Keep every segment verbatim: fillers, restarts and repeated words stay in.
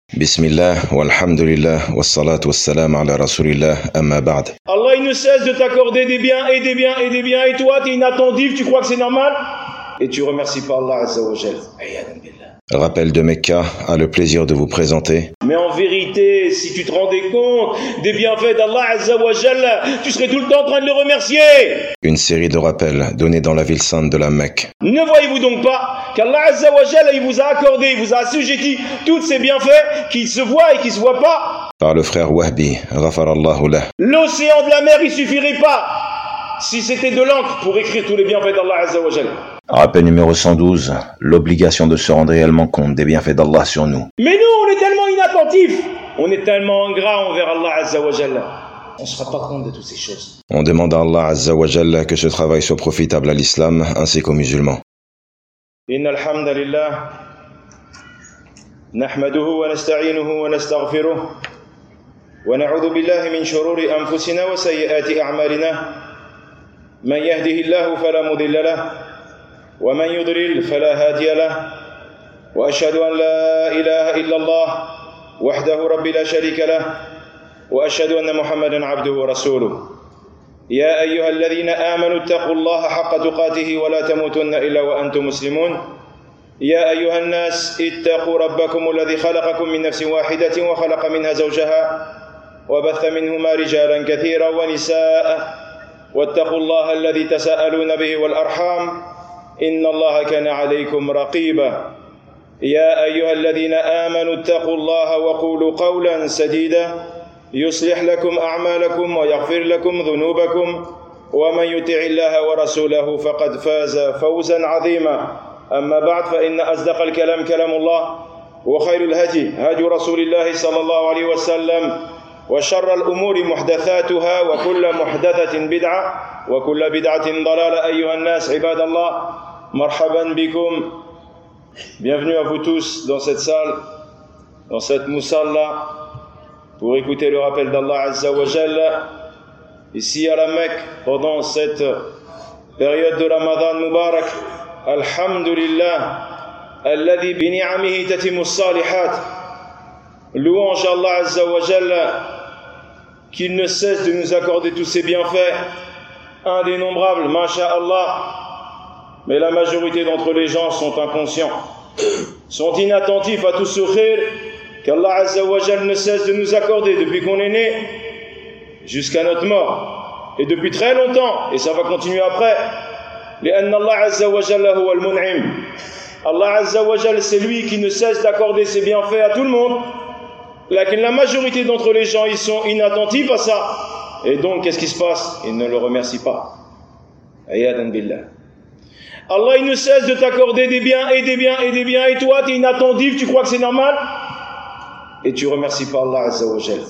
Bismillah, walhamdulillah, wassalatu wassalam ala rasulillah, amma ba'd. Allah il ne cesse de t'accorder des biens et des biens et des biens et toi tu es inattentif, tu crois que c'est normal et tu remercies pas Allah Azza wa Jal. Rappel de Mecca a le plaisir de vous présenter. Mais en vérité, si tu te rendais compte des bienfaits d'Allah Azza wa Jal, tu serais tout le temps en train de le remercier. Une série de rappels donnés dans la ville sainte de la Mecque. Ne voyez-vous donc pas qu'Allah Azza wa Jal, il vous a accordé, il vous a assujetti tous ces bienfaits qui se voient et qui se voient pas. Par le frère Wahbi, ghafarallahu lah. L'océan de la mer, il suffirait pas si c'était de l'encre pour écrire tous les bienfaits d'Allah Azza wa Jal. Rappel numéro cent douze, l'obligation de se rendre réellement compte des bienfaits d'Allah sur nous. Mais nous, on est tellement inattentifs, on est tellement ingrats envers Allah Azza wa Jal. On ne se rend pas compte de toutes ces choses. On demande à Allah Azza wa Jal que ce travail soit profitable à l'islam ainsi qu'aux musulmans. Inna alhamdulillah, nahmaduhu wa nasta'inuhu wa nastaghfiruh, wa na'udhu billahi min shururi anfusina wa sayyiati a'malina. Man yahdihillahu fala mudilla lahu. ومن يضلل فلا هادي له وأشهد أن لا إله إلا الله وحده رب لا شريك له وأشهد أن محمدا عبده ورسوله يا أيها الذين آمنوا اتقوا الله حق تقاته ولا تموتن إلا وأنتم مسلمون يا أيها الناس اتقوا ربكم الذي خلقكم من نفس واحدة وخلق منها زوجها وبث منهما رجالا كثيرا ونساء واتقوا الله الذي تساءلون به والأرحام إن الله كان عليكم رقيبا يا أيها الذين آمنوا اتقوا الله وقولوا قولا سديدا يصلح لكم أعمالكم ويغفر لكم ذنوبكم ومن يطع الله ورسوله فقد فاز فوزا عظيما أما بعد فإن أصدق الكلام كلام الله وخير الهدي هدي رسول الله صلى الله عليه وسلم وشر الأمور محدثاتها وكل محدثة بدعة وكل بدعة ضلالة أيها الناس عباد الله Marhaban bikoum, bienvenue à vous tous dans cette salle, dans cette moussalla, pour écouter le rappel d'Allah Azza wa Jalla, ici à la Mecque, pendant cette période de Ramadan Mubarak. Alhamdulillah, alladhi bi ni'amihi tatimu s-salihat. Louange à Allah Azza wa Jalla, qu'il ne cesse de nous accorder tous ses bienfaits, indénombrables, masha'Allah. Mais la majorité d'entre les gens sont inconscients, sont inattentifs à tout ce khir qu'Allah Azza wa Jal ne cesse de nous accorder depuis qu'on est né jusqu'à notre mort. Et depuis très longtemps, et ça va continuer après. لأن Allah Azza wa Jal huwa al-mun'im. Allah Azza wa Jal, c'est lui qui ne cesse d'accorder ses bienfaits à tout le monde. La majorité d'entre les gens, ils sont inattentifs à ça. Et donc, qu'est-ce qui se passe? Ils ne le remercient pas. Ayadan billah. Allah il ne cesse de t'accorder des biens et des biens et des biens et toi tu es inattentif, tu crois que c'est normal et tu remercies pas Allah Azza wa Jal.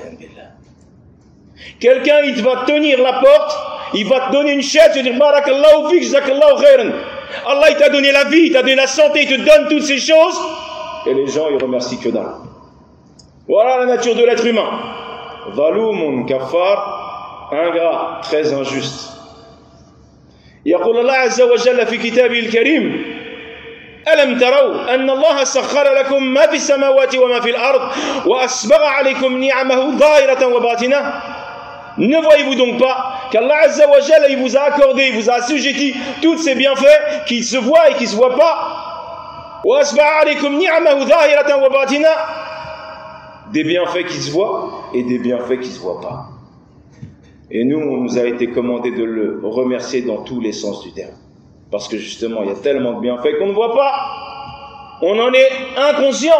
Quelqu'un il va tenir la porte, il va te donner une chaise, il va dire barakallahu fik, jazakallahu khairan. Allah il t'a donné la vie, il t'a donné la santé, il te donne toutes ces choses et les gens ils remercient que dalle. Voilà la nature de l'être humain. Zaloumun kafar, ingrat, très injuste. يقول الله عز وجل في كتابه الكريم ألم تروا أن الله سخر لكم ما في السماوات وما في الأرض وأسبغ عليكم نعمه ظاهرة وباطنة. Ne voyez-vous donc pas qu'Allah Azza wa Jalla il vous a accordé, il vous a assujetti tous ces bienfaits qui se voient et qui ne se voient pas. وأسبغ عليكم نعمه ظاهرة وباطنة. Des bienfaits qui se voient et des bienfaits qui ne se voient pas. Et nous, on nous a été commandé de le remercier dans tous les sens du terme. Parce que justement, il y a tellement de bienfaits qu'on ne voit pas. On en est inconscient.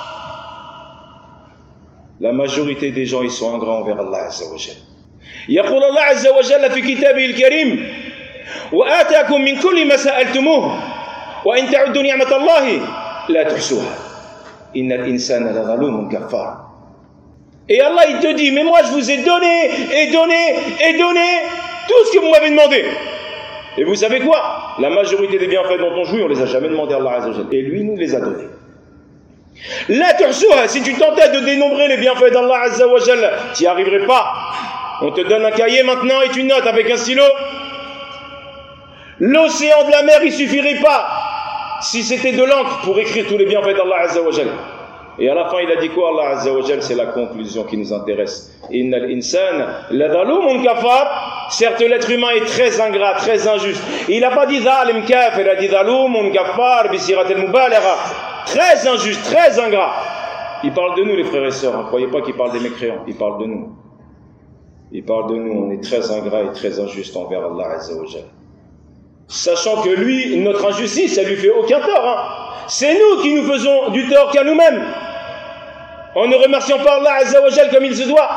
La majorité des gens, ils sont ingrats envers Allah Azza wa Jalla. يقول الله عز وجل في كتابه الكريم وآتاكم من كل ما سألتموه وإن تعدوا نعمة الله لا تحصوها إن الإنسان لظلوم كفار. Et Allah il te dit, mais moi je vous ai donné, et donné, et donné tout ce que vous m'avez demandé. Et vous savez quoi? La majorité des bienfaits dont on jouit, on les a jamais demandé à Allah Azza wa Jalla. Et lui nous les a donnés. La tuhsuha, si tu tentais de dénombrer les bienfaits d'Allah Azza wa Jalla, tu n'y arriverais pas. On te donne un cahier maintenant et tu notes avec un stylo. L'océan de la mer, il suffirait pas si c'était de l'encre pour écrire tous les bienfaits d'Allah Azza wa Jalla. Et à la fin, il a dit quoi, Allah Azza wa Jal? C'est la conclusion qui nous intéresse. Innal insan la zalumun kafar. Certes, l'être humain est très ingrat, très injuste. Il n'a pas dit zalim kafir, il a dit zalumun kafar bisirat al-mubalagha. Très injuste, très ingrat. Il parle de nous, les frères et sœurs. Ne croyez pas qu'il parle des mécréants. Il parle de nous. Il parle de nous. On est très ingrat et très injuste envers Allah Azza wa Jal. Sachant que lui, notre injustice, ça lui fait aucun tort. Hein. C'est nous qui nous faisons du tort qu'à nous-mêmes. En ne remerciant pas Allah Azza wa Jal comme il se doit.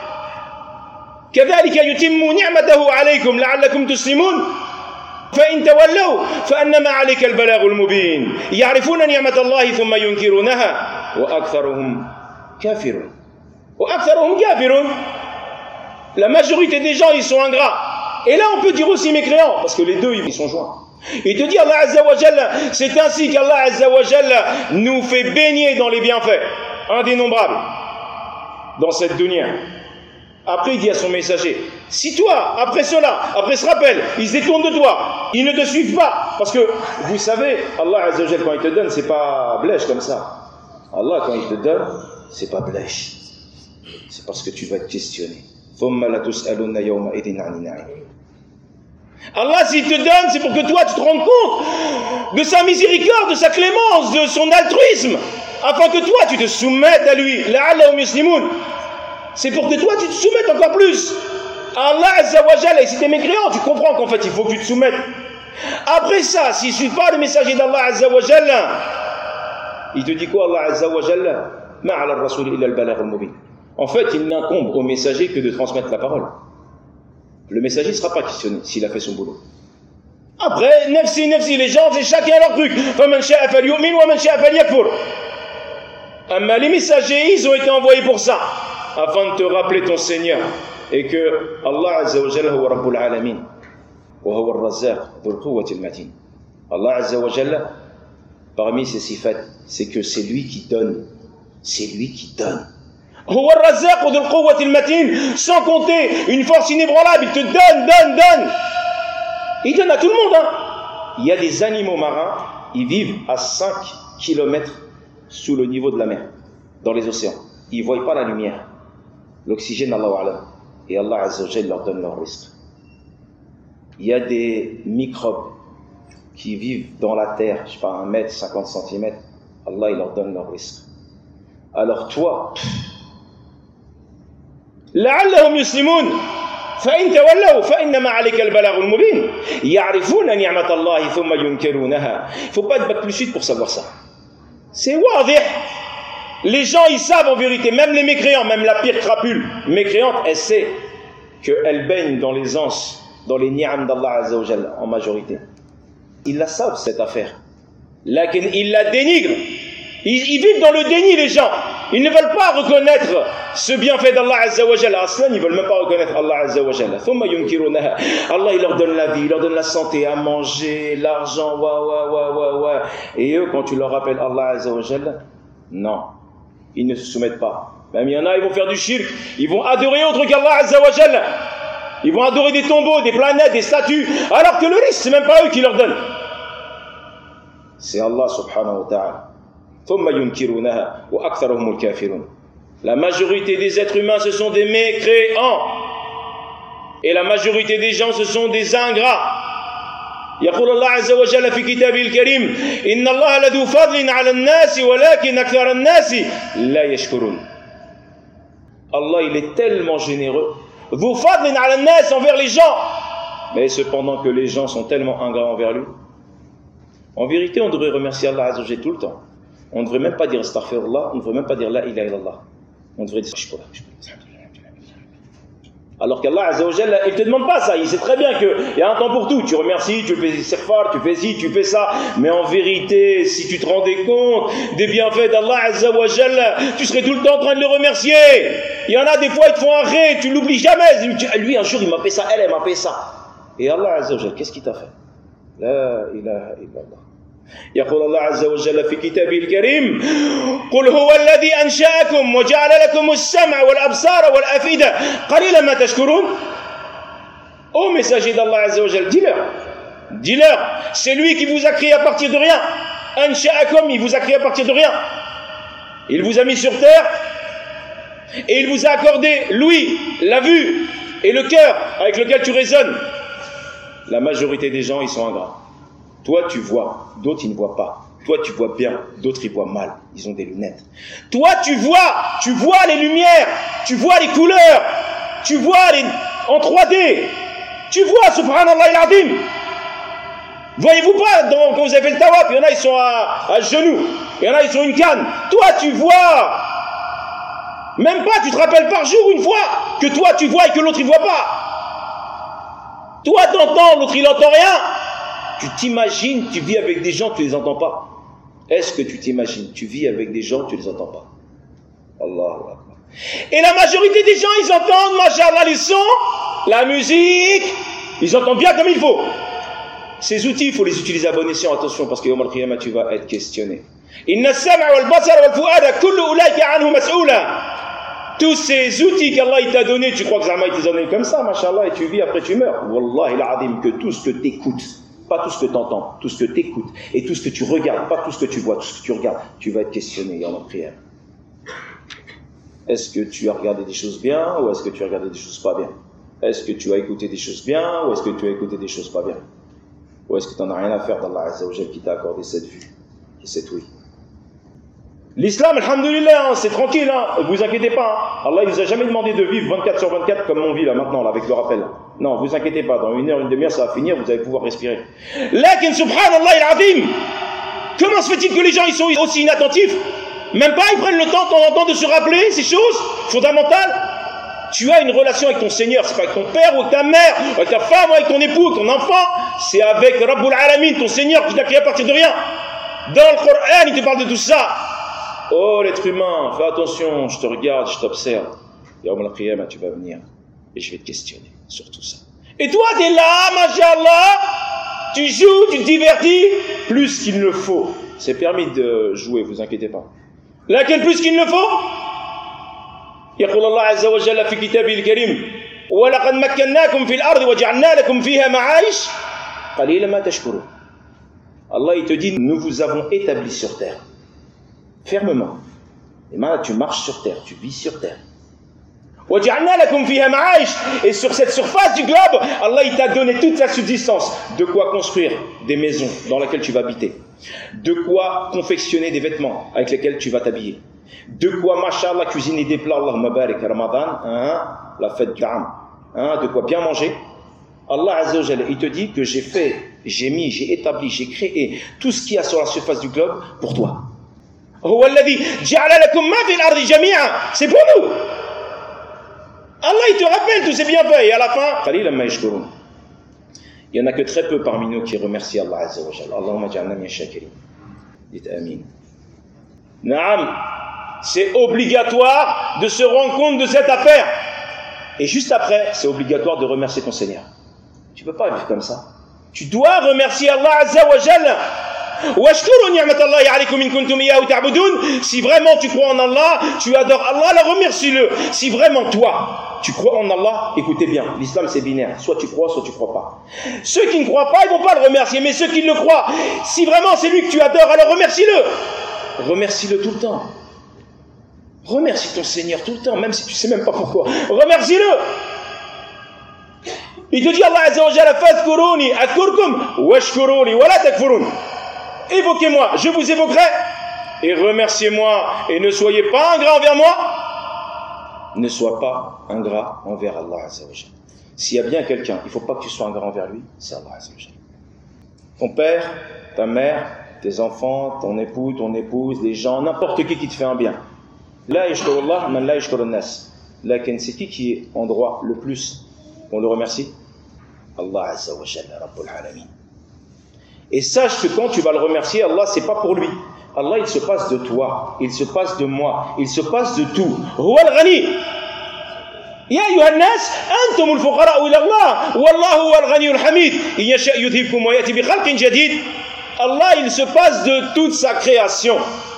كذلك يتم نعمته عليكم لعلكم تسلمون فإن تولوا فإنما عليك البلاغ المبين يعرفون نعمة الله ثم ينكرونها وأكثرهم كافرون وأكثرهم كافرون. La majorité des gens ils sont ingrats. Et là on peut dire aussi mécréants parce que les deux ils sont joints. Il te dit Allah Azza wa Jalla, c'est ainsi qu'Allah Azza wa Jalla nous fait baigner dans les bienfaits indénombrables dans cette dunya. Après il dit à son messager, si toi, après cela, après ce rappel, ils se détournent de toi, ils ne te suivent pas, parce que vous savez, Allah Azza wa Jalla quand il te donne, c'est pas blèche comme ça. Allah quand il te donne, c'est pas blèche. C'est parce que tu vas te questionner. Allah s'il te donne, c'est pour que toi tu te rendes compte de sa miséricorde, de sa clémence, de son altruisme, afin que toi tu te soumettes à lui. La'allahum yuslimun. C'est pour que toi tu te soumettes encore plus à Allah Azza wa Jalla. Et si tu es mécréant, tu comprends qu'en fait il faut que tu te soumettes. Après ça, s'il ne suit pas le messager d'Allah Azza wa Jalla, il te dit quoi Allah Azza wa Jalla? Ma'ala ar-rasul illa al-balagh al-mubin. En fait, il n'incombe au messager que de transmettre la parole. Le messager ne sera pas questionné s'il a fait son boulot. Après, nafsi nafsi, les gens, c'est chacun leur truc. Faman sha'a falyu'min wa man sha'a falyakfur. Amma les messagers, ils ont été envoyés pour ça, afin de te rappeler ton Seigneur, et que Allah Azza wa Jalla huwa Rabbul Alamin, wa huwa ar-Razzaq dhul quwwati al-matin. Allah Azza wa Jalla, parmi ses sifat, c'est que c'est lui qui donne, c'est lui qui donne. Huwa ar-Razzaq dhul quwwati al-matin, sans compter une force inébranlable, il te donne, donne, donne. Il donne à tout le monde. Hein. Il y a des animaux marins, ils vivent à cinq kilomètres sous le niveau de la mer, dans les océans. Ils ne voient pas la lumière. L'oxygène, Allah A'lam. Et Allah Azza wa Jalla leur donne leur risque. Il y a des microbes qui vivent dans la terre, je ne sais pas, un mètre, cinquante centimètres. Allah, il leur donne leur risque. Alors toi, la'allahum yuslimun. فإن تولوا فإنما عليك البلاغ المبين يعرفون نعمة الله ثم ينكرونها. Il ne faut pas être bac plus suite pour savoir ça. C'est wadih. Les gens ils savent en vérité, même les mécréants, même la pire crapule mécréante, elle sait qu'elle baigne dans les anses, dans les ni'am d'Allah Azza wa Jalla en majorité. Ils la savent cette affaire. Là, ils la dénigrent. Ils, ils vivent dans le déni les gens. Ils ne veulent pas reconnaître ce bienfait d'Allah Azza wa Jalla. Aslan, ils ne veulent même pas reconnaître Allah Azza wa Jalla. Allah, il leur donne la vie, il leur donne la santé, à manger, l'argent, wa, wa, wa, wa, wa. Et eux, quand tu leur rappelles Allah Azza wa Jalla, non, ils ne se soumettent pas. Même il y en a, ils vont faire du shirk, ils vont adorer autre qu'Allah Azza wa Jalla. Ils vont adorer des tombeaux, des planètes, des statues, alors que le risque, c'est même pas eux qui leur donnent. C'est Allah subhanahu wa ta'ala. La majorité des êtres humains ce sont des mécréants et la majorité des gens ce sont des ingrats. يقول الله عز وجل في كتابه الكريم إن الله لذو فضل على الناس ولكن أكثر الناس لا يشكرون. Allah il est tellement généreux, ذو فضل على الناس envers les gens, mais cependant que les gens sont tellement ingrats envers lui. En vérité on devrait remercier Allah Azza wa Jalla tout le temps. On ne devrait même pas dire astaghfirullah, on ne devrait même pas dire la ilaha illallah. On devrait dire shukra. Alors qu'Allah Azza wa Jalla, il ne te demande pas ça. Il sait très bien qu'il y a un temps pour tout. Tu remercies, tu fais istighfar, tu fais ci, tu fais ça. Mais en vérité, si tu te rendais compte des bienfaits d'Allah Azza wa Jalla, tu serais tout le temps en train de le remercier. Il y en a des fois, ils te font un ré, tu l'oublies jamais. Lui, un jour, il m'a fait ça, elle, elle m'a fait ça. Et Allah Azza wa Jalla, qu'est-ce qu'il t'a fait? La ilaha illallah. يقول الله عز وجل في كتابه الكريم قل هو الذي أنشأكم وجعل لكم السمع والأبصار والأفئدة قليلا ما تشكرون. Ô messager d'Allah Azza wa Jalla, dis-leur, dis-leur, c'est lui qui vous a créé à partir de rien. أنشأكم, il vous a créé à partir de rien. Il vous a mis sur terre et il vous a accordé l'ouïe, la vue et le cœur avec lequel tu raisonnes. La majorité des gens, ils sont ingrats. Toi, tu vois, d'autres, ils ne voient pas. Toi, tu vois bien, d'autres, ils voient mal. Ils ont des lunettes. Toi, tu vois, tu vois les lumières, tu vois les couleurs, tu vois les... en trois D. Tu vois, subhanallah il-azim. Voyez-vous pas, dans, quand vous avez fait le tawaf, il y en a, ils sont à, à genoux. Il y en a, ils sont une canne. Toi, tu vois. Même pas, tu te rappelles par jour une fois que toi, tu vois et que l'autre, il voit pas. Toi, t'entends, l'autre, il entend rien. Tu t'imagines, tu vis avec des gens, tu les entends pas. Est-ce que tu t'imagines, tu vis avec des gens, tu les entends pas? Allahu Akbar. Et la majorité des gens, ils entendent, machallah, les sons, la musique, ils entendent bien comme il faut. Ces outils, il faut les utiliser à bon escient, attention, parce que yawm al-qiyamah, tu vas être questionné. Inna as-sam'a wal-basara wal-fu'ada kullu ulaika anhu mas'oula. Tous ces outils qu'Allah t'a donnés, tu crois que Zama il t'a donné comme ça, machallah, et tu vis, après tu meurs. Wallahi al-azim, que tout ce que t'écoutes, pas tout ce que t'entends, tout ce que t'écoutes, et tout ce que tu regardes, pas tout ce que tu vois, tout ce que tu regardes, tu vas être questionné, yawm al-qiyamah. Est-ce que tu as regardé des choses bien, ou est-ce que tu as regardé des choses pas bien? Est-ce que tu as écouté des choses bien, ou est-ce que tu as écouté des choses pas bien? Ou est-ce que tu n'en as rien à faire d'Allah Azza wa Jal qui t'a accordé cette vue et cette ouïe? L'islam, alhamdoulilah, hein, c'est tranquille, hein, ne vous inquiétez pas. Hein. Allah ne vous a jamais demandé de vivre vingt-quatre sur vingt-quatre comme on vit là maintenant, là, avec le rappel. Non, vous inquiétez pas, dans une heure, une demi-heure, ça va finir, vous allez pouvoir respirer. Lakin, subhanallah al-azim, comment se fait-il que les gens ils sont aussi inattentifs? Même pas, ils prennent le temps de temps en temps de se rappeler ces choses fondamentales. Tu as une relation avec ton Seigneur, c'est pas avec ton père ou avec ta mère, ou avec ta femme, ou avec ton époux, ton enfant, c'est avec Rabbul Alamin, ton Seigneur qui t'a créé à partir de rien. Dans le Coran, il te parle de tout ça. Oh l'être humain, fais attention, je te regarde, je t'observe. Yawm al-qiyamah, tu vas venir et je vais te questionner sur tout ça. Et toi, tu es là, mashallah, tu joues, tu te divertis, plus qu'il ne le faut. C'est permis de jouer, vous inquiétez pas. Laquelle plus qu'il ne le faut? يقول الله عز وجل في كتابه الكريم ولقد مكناكم في الأرض وجعلنا لكم فيها معايش قليلا ما تشكرون. Allah il te dit, nous vous avons établi sur terre fermement. Et maintenant tu marches sur terre, tu vis sur terre. وجعلنا لكم فيها معايش. Et sur cette surface du globe, Allah il t'a donné toute la subsistance. De quoi construire des maisons dans lesquelles tu vas habiter. De quoi confectionner des vêtements avec lesquels tu vas t'habiller. De quoi, mashallah, cuisiner des plats, Allahumma barik, Ramadan, hein, la fête du Ta'am, hein, de quoi bien manger. Allah Azza wa Jalla, il te dit que j'ai fait, j'ai mis, j'ai établi, j'ai créé tout ce qu'il y a sur la surface du globe pour toi. C'est pour nous. Allah, il te rappelle tous ces bienfaits, et à la fin, il n'y en a que très peu parmi nous qui remercient Allah Azza wa Jalla. Allahumma ja'alna min shakirin. Dites amin. Naam. C'est obligatoire de se rendre compte de cette affaire. Et juste après, c'est obligatoire de remercier ton Seigneur. Tu ne peux pas vivre comme ça. Tu dois remercier Allah Azza wa Jalla. Si vraiment tu crois en Allah, tu adores Allah, alors remercie-le. Si vraiment toi, tu crois en Allah, écoutez bien, l'islam c'est binaire. Soit tu crois, soit tu ne crois pas. Ceux qui ne croient pas, ils ne vont pas le remercier. Mais ceux qui le croient, si vraiment c'est lui que tu adores, alors remercie-le. Remercie-le tout le temps. Remercie ton Seigneur tout le temps, même si tu ne sais même pas pourquoi. Remercie-le. Il te dit Allah Azza wa Jalla, fadhkuruni adhkurkum washkuruni wa la takfurun. Évoquez-moi, je vous évoquerai, et remerciez-moi, et ne soyez pas ingrat envers moi. Ne sois pas ingrat envers Allah Azza wa Jalla. S'il y a bien quelqu'un, il ne faut pas que tu sois ingrat envers lui, c'est Allah Azza wa Jalla. Ton père, ta mère, tes enfants, ton époux, ton épouse, les gens, n'importe qui qui te fait un bien. La yashkurullah man la yashkurun nas. Lakin c'est qui qui est en droit le plus? On le remercie. Allah Azza wa Jalla Rabbul Alamin. Et sache que quand tu vas le remercier, Allah c'est pas pour lui. Allah il se passe de toi, il se passe de moi, il se passe de tout. Huwa al-Ghani. Ya ayyuhan nas, antum al-fuqara ila Allah, wallahu huwa al-Ghani al-Hamid. In yasha yudhibkum wa yati bi khalqin jadid. Allah il se passe de toute sa création.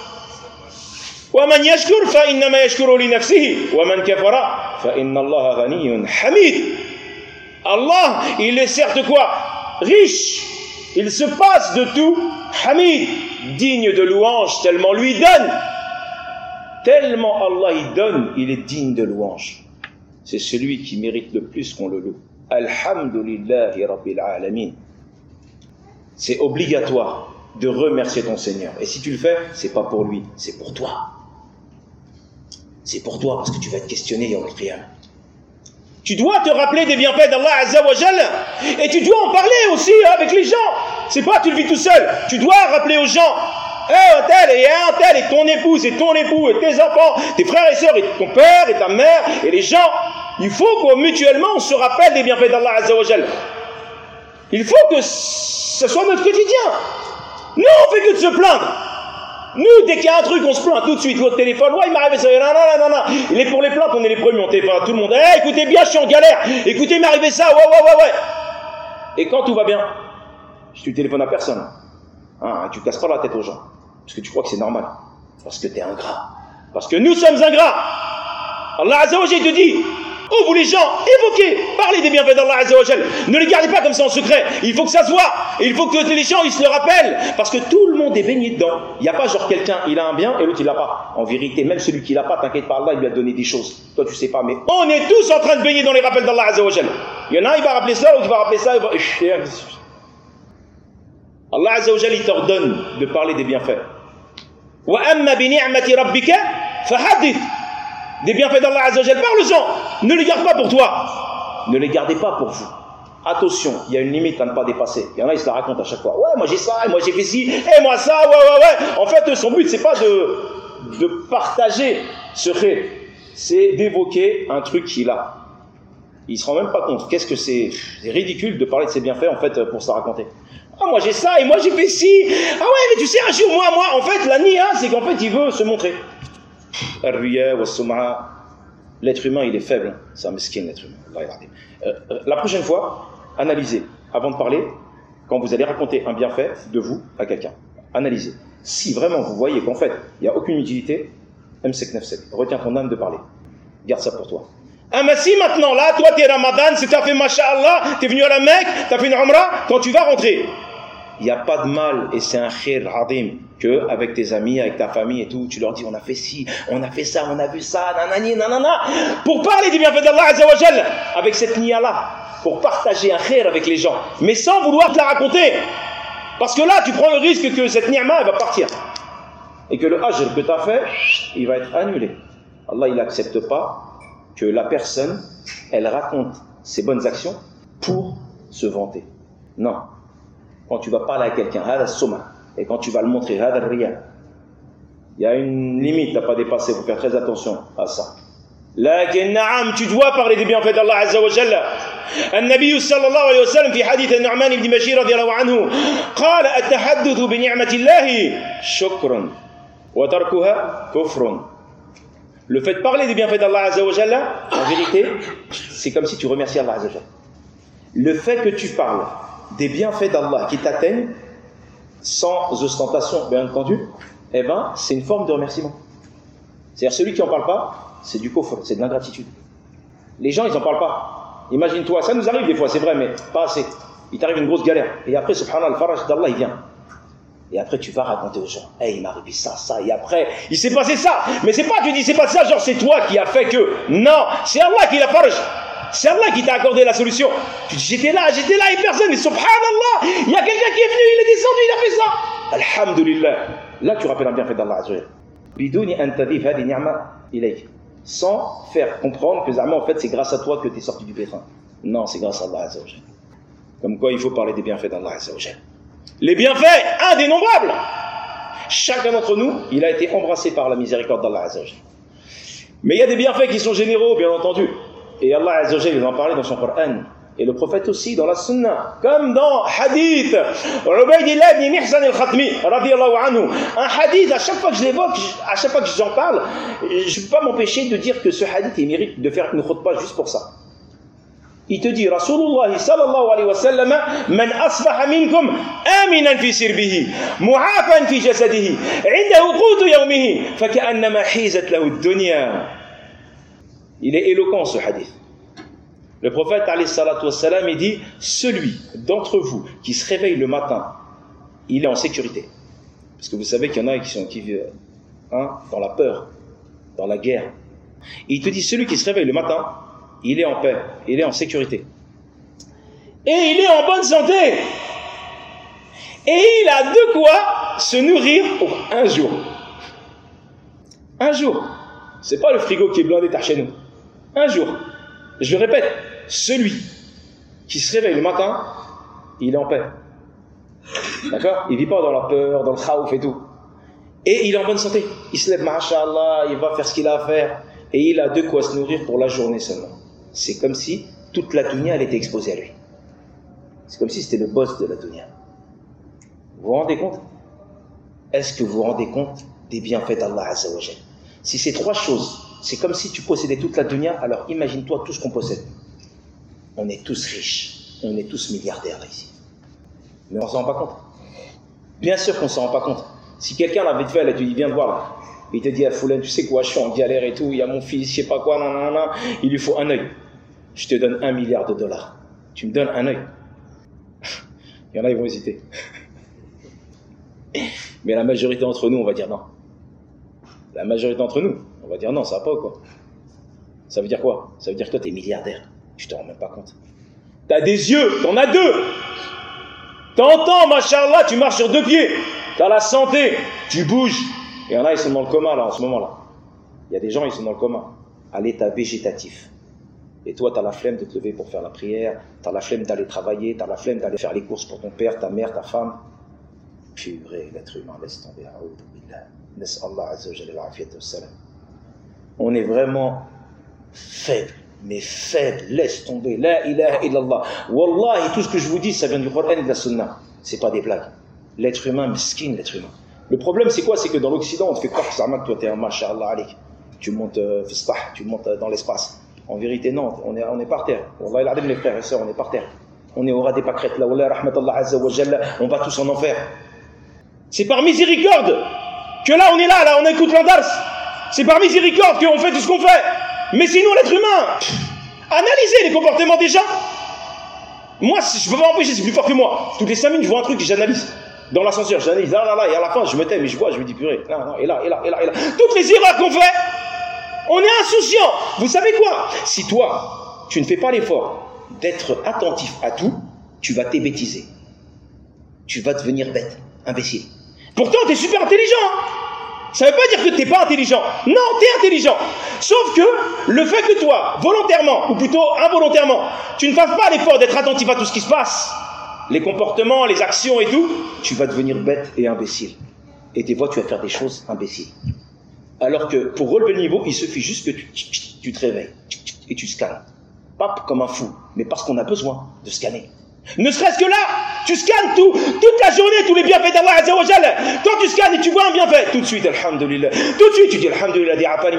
ومن يشكر فإنما يشكر لنفسه ومن كفر فإن الله غني حميد. Allah, il est certes quoi? Riche. Il se passe de tout. Hamid, digne de louange, tellement lui donne. tellement Allah il donne, il est digne de louange. C'est celui qui mérite le plus qu'on le loue. Alhamdulillahi Rabbil Alamin. C'est obligatoire de remercier ton Seigneur. Et si tu le fais, c'est pas pour lui, c'est pour toi. C'est pour toi parce que tu vas être questionné yawm al-qiyamah. Tu dois te rappeler des bienfaits d'Allah Azza wa Jal et tu dois en parler aussi avec les gens. C'est pas tu le vis tout seul. Tu dois rappeler aux gens. Eh, hey, un tel et un tel et ton épouse et ton époux et tes enfants, tes frères et sœurs et ton père et ta mère et les gens. Il faut que mutuellement on se rappelle des bienfaits d'Allah Azza wa Jal. Il faut que ce soit notre quotidien. Nous on fait que de se plaindre. Nous, dès qu'il y a un truc, on se plaint tout de suite. Votre téléphone, ouais, il m'est arrivé ça. Non, non, non, non. Il est pour les plaintes, on est les premiers. On téléphone à tout le monde. Eh, hey, écoutez bien, je suis en galère. Écoutez, il m'est arrivé ça. Ouais, ouais, ouais, ouais. Et quand tout va bien, tu téléphones à personne. Hein, tu casses pas la tête aux gens. Parce que tu crois que c'est normal. Parce que tu es ingrat. Parce que nous sommes ingrats. Allah Azza wa Jal te dit, oh, vous les gens, évoquez, parlez des bienfaits d'Allah Azza wa Jal. Ne les gardez pas comme ça en secret. Il faut que ça se voit. Et il faut que les gens, ils se le rappellent. Parce que tout le monde est baigné dedans. Il n'y a pas genre quelqu'un, il a un bien et l'autre, il l'a pas. En vérité, même celui qui l'a pas, t'inquiète pas, Allah, il lui a donné des choses. Toi, tu sais pas, mais on est tous en train de baigner dans les rappels d'Allah Azza wa Jal. Il y en a un, il va rappeler ça, l'autre, il va rappeler ça. Il va... Allah Azza wa Jal, il t'ordonne de parler des bienfaits. Wa amma bi ni'mati rabbika fahadith. Des bienfaits d'Allah Azza wa Jal, parle-en. Ne les garde pas pour toi. Ne les gardez pas pour vous. Attention, il y a une limite à ne pas dépasser. Il y en a, ils se la racontent à chaque fois. Ouais, moi j'ai ça, et moi j'ai fait ci, et moi ça, ouais, ouais, ouais. En fait, son but, c'est pas de, de partager ce khayr. C'est d'évoquer un truc qu'il a. Il se rend même pas compte. Qu'est-ce que c'est, c'est ridicule de parler de ses bienfaits, en fait, pour se la raconter. Ah, moi j'ai ça, et moi j'ai fait ci. Ah ouais, mais tu sais, un jour, moi, moi, en fait, la nia, c'est qu'en fait, il veut se montrer. Ar-riya wa sum'a. L'être humain, il est faible. C'est un mesquin, l'être humain. Euh, la prochaine fois, analysez, avant de parler, quand vous allez raconter un bienfait de vous à quelqu'un. Analysez. Si vraiment vous voyez qu'en fait, il n'y a aucune utilité, amsik nafsak, retiens ton âme de parler. Garde ça pour toi. Ah mais si maintenant, là, toi, t'es Ramadan, c'est t'as fait Masha'Allah, t'es venu à la Mecque, t'as fait une Umrah, quand tu vas rentrer, il n'y a pas de mal, et c'est un khir adim, que avec tes amis, avec ta famille et tout, tu leur dis, on a fait ci, on a fait ça, on a vu ça, nanani, nanana, pour parler des bienfaits d'Allah Azza wa Jal, avec cette niya-là, pour partager un khir avec les gens, mais sans vouloir te la raconter, parce que là, tu prends le risque que cette ni'ma, elle va partir, et que le ajr que tu as fait, il va être annulé. Allah, il n'accepte pas que la personne, elle raconte ses bonnes actions pour se vanter. Non. Quand tu vas parler à quelqu'un, et quand tu vas le montrer, il y a une limite à ne pas dépasser, il faut faire très attention à ça. Lakin na'am, tu dois parler des bienfaits d'Allah Azza wa Jalla. النبي صلى الله عليه وسلم في حديث النعمان بن بشير رضي الله عنه قال التحدث بنعمة الله شكر وتركها كفر. Le fait de parler des bienfaits d'Allah Azza wa Jalla, en vérité, c'est comme si tu remerciais Allah Azza wa Jalla. Le fait que tu parles des bienfaits d'Allah qui t'atteignent sans ostentation, bien entendu, eh ben, c'est une forme de remerciement. C'est-à-dire celui qui n'en parle pas, c'est du kufr, c'est de l'ingratitude. Les gens, ils n'en parlent pas. Imagine-toi, ça nous arrive des fois, c'est vrai, mais pas assez. Il t'arrive une grosse galère. Et après, subhanallah, le faraj d'Allah, il vient. Et après, tu vas raconter aux gens, hey, il m'est arrivé ça, ça, et après, il s'est passé ça. Mais c'est pas, tu dis, c'est pas ça, genre, c'est toi qui as fait que. Non, c'est Allah qui l'a faraj. C'est Allah qui t'a accordé la solution. Tu dis, j'étais là, j'étais là, et personne, mais subhanallah, il y a quelqu'un qui est venu, il est descendu, il a fait ça. Alhamdulillah. Là, tu rappelles un bienfait d'Allah Azza wa Jalla. Bidouni an tadif hadi ni'ma ilayk. Sans faire comprendre que, en fait, c'est grâce à toi que tu es sorti du pétrin. Non, c'est grâce à Allah Azza wa Jalla. Comme quoi, il faut parler des bienfaits d'Allah Azza wa Jalla. Les bienfaits indénombrables. Chacun d'entre nous, il a été embrassé par la miséricorde d'Allah Azza wa Jalla. Mais il y a des bienfaits qui sont généraux, bien entendu. Et Allah Azza wa Jalla, il en parlait dans son Coran. Et le prophète aussi dans la Sunna. Comme dans Hadith Ubaydillah ibn Mihsan al-Khatmi, radiyallahu anhu. Un hadith, à chaque fois que je l'évoque, à chaque fois que j'en parle, je ne peux pas m'empêcher de dire que ce hadith, il mérite de faire une khutbah juste pour ça. Il te dit, Rasulullah sallallahu alayhi wa sallam, man asbaha minkum aminan fi sirbihi, mu'afan fi jasadihi, indahu qutu yawmihi, faka'annama hizat lahu ad-dunya. Il est éloquent ce hadith. Le prophète alayhi salatu wassalam, il dit, celui d'entre vous qui se réveille le matin, il est en sécurité. Parce que vous savez qu'il y en a qui sont qui vivent hein, dans la peur. dans la guerre. Et il te dit, celui qui se réveille le matin, il est en paix, il est en sécurité. Et il est en bonne santé. Et il a de quoi se nourrir pour un jour. Un jour. C'est pas le frigo qui est blindé tard chez nous. Un jour. Je le répète, celui qui se réveille le matin, il est en paix. D'accord? Il vit pas dans la peur, dans le khaouf et tout. Et il est en bonne santé. Il se lève, masha'Allah, il va faire ce qu'il a à faire. Et il a de quoi se nourrir pour la journée seulement. C'est comme si toute la dunya, elle était exposée à lui. C'est comme si c'était le boss de la dunya. Vous vous rendez compte? Est-ce que vous vous rendez compte des bienfaits d'Allah Azza wa Jal? Si ces trois choses, c'est comme si tu possédais toute la dunya, alors imagine-toi tout ce qu'on possède. On est tous riches, on est tous milliardaires ici. Mais on ne s'en rend pas compte. Bien sûr qu'on ne s'en rend pas compte. Si quelqu'un l'a vite fait, là, il vient te voir là, il te dit, ah, Foulen, tu sais quoi, je suis en galère et tout, il y a mon fils, je sais pas quoi, nanana, il lui faut un œil. Je te donne un milliard de dollars. Tu me donnes un œil. Il y en a, ils vont hésiter. Mais la majorité d'entre nous, on va dire non. La majorité d'entre nous, on va dire non, ça va pas quoi. Ça veut dire quoi? Ça veut dire que toi, tu es milliardaire. Tu te rends même pas compte. Tu as des yeux, tu en as deux. T'entends, machallah, tu marches sur deux pieds. Tu as la santé, tu bouges. Il y en a, ils sont dans le coma là, en ce moment-là. Il y a des gens, ils sont dans le coma, à l'état végétatif. Et toi, tu as la flemme de te lever pour faire la prière, tu as la flemme d'aller travailler, tu as la flemme d'aller faire les courses pour ton père, ta mère, ta femme. Purée, l'être humain, laisse tomber. Laisse Allah Azza wa Jalla al-afiyat wa-salam. On est vraiment faible, mais faible, laisse tomber. La ilaha illallah. Wallahi, tout ce que je vous dis, ça vient du Coran et de la Sunna. C'est pas des blagues. L'être humain, miskin, l'être humain. Le problème, c'est quoi? C'est que dans l'Occident, on te fait croire que toi, t'es un masha'Allah alik. Tu montes, euh, tu montes euh, dans l'espace. En vérité, non, on est, on est par terre. Wallahi, l'adem, les frères et sœurs, on est par terre. On est au ras des pâquerettes. Là, Wallah, rahmatallah azza wa jalla, on va tous en enfer. C'est par miséricorde que là, on est là, là, on écoute l'Andars. C'est par miséricorde qu'on fait tout ce qu'on fait. Mais sinon, l'être humain, pff, analysez les comportements des gens. Moi, je peux pas m'empêcher, c'est plus fort que moi. Toutes les cinq minutes, je vois un truc et j'analyse. Dans l'ascenseur, j'analyse, là, là, là, et à la fin, je me tais, mais je vois, je me dis, purée, là, là, et là, et là, et là, et là. Toutes les erreurs qu'on fait, on est insouciant. Vous savez quoi? Si toi, tu ne fais pas l'effort d'être attentif à tout, tu vas t'ébêtiser. Tu vas devenir bête, imbécile. Pourtant, tu es super intelligent. Hein. Ça ne veut pas dire que tu n'es pas intelligent. Non, tu es intelligent. Sauf que le fait que toi, volontairement, ou plutôt involontairement, tu ne fasses pas l'effort d'être attentif à tout ce qui se passe, les comportements, les actions et tout, tu vas devenir bête et imbécile. Et des fois, tu vas faire des choses imbéciles. Alors que pour relever le niveau, il suffit juste que tu, tu te réveilles et tu scannes. Pas comme un fou, mais parce qu'on a besoin de scanner. Ne serait-ce que là, tu scannes tout, toute la journée, tous les bienfaits d'Allah Azza wa Jalla. Quand tu scannes et tu vois un bienfait, tout de suite, alhamdulillah. Tout de suite, tu dis alhamdulillah,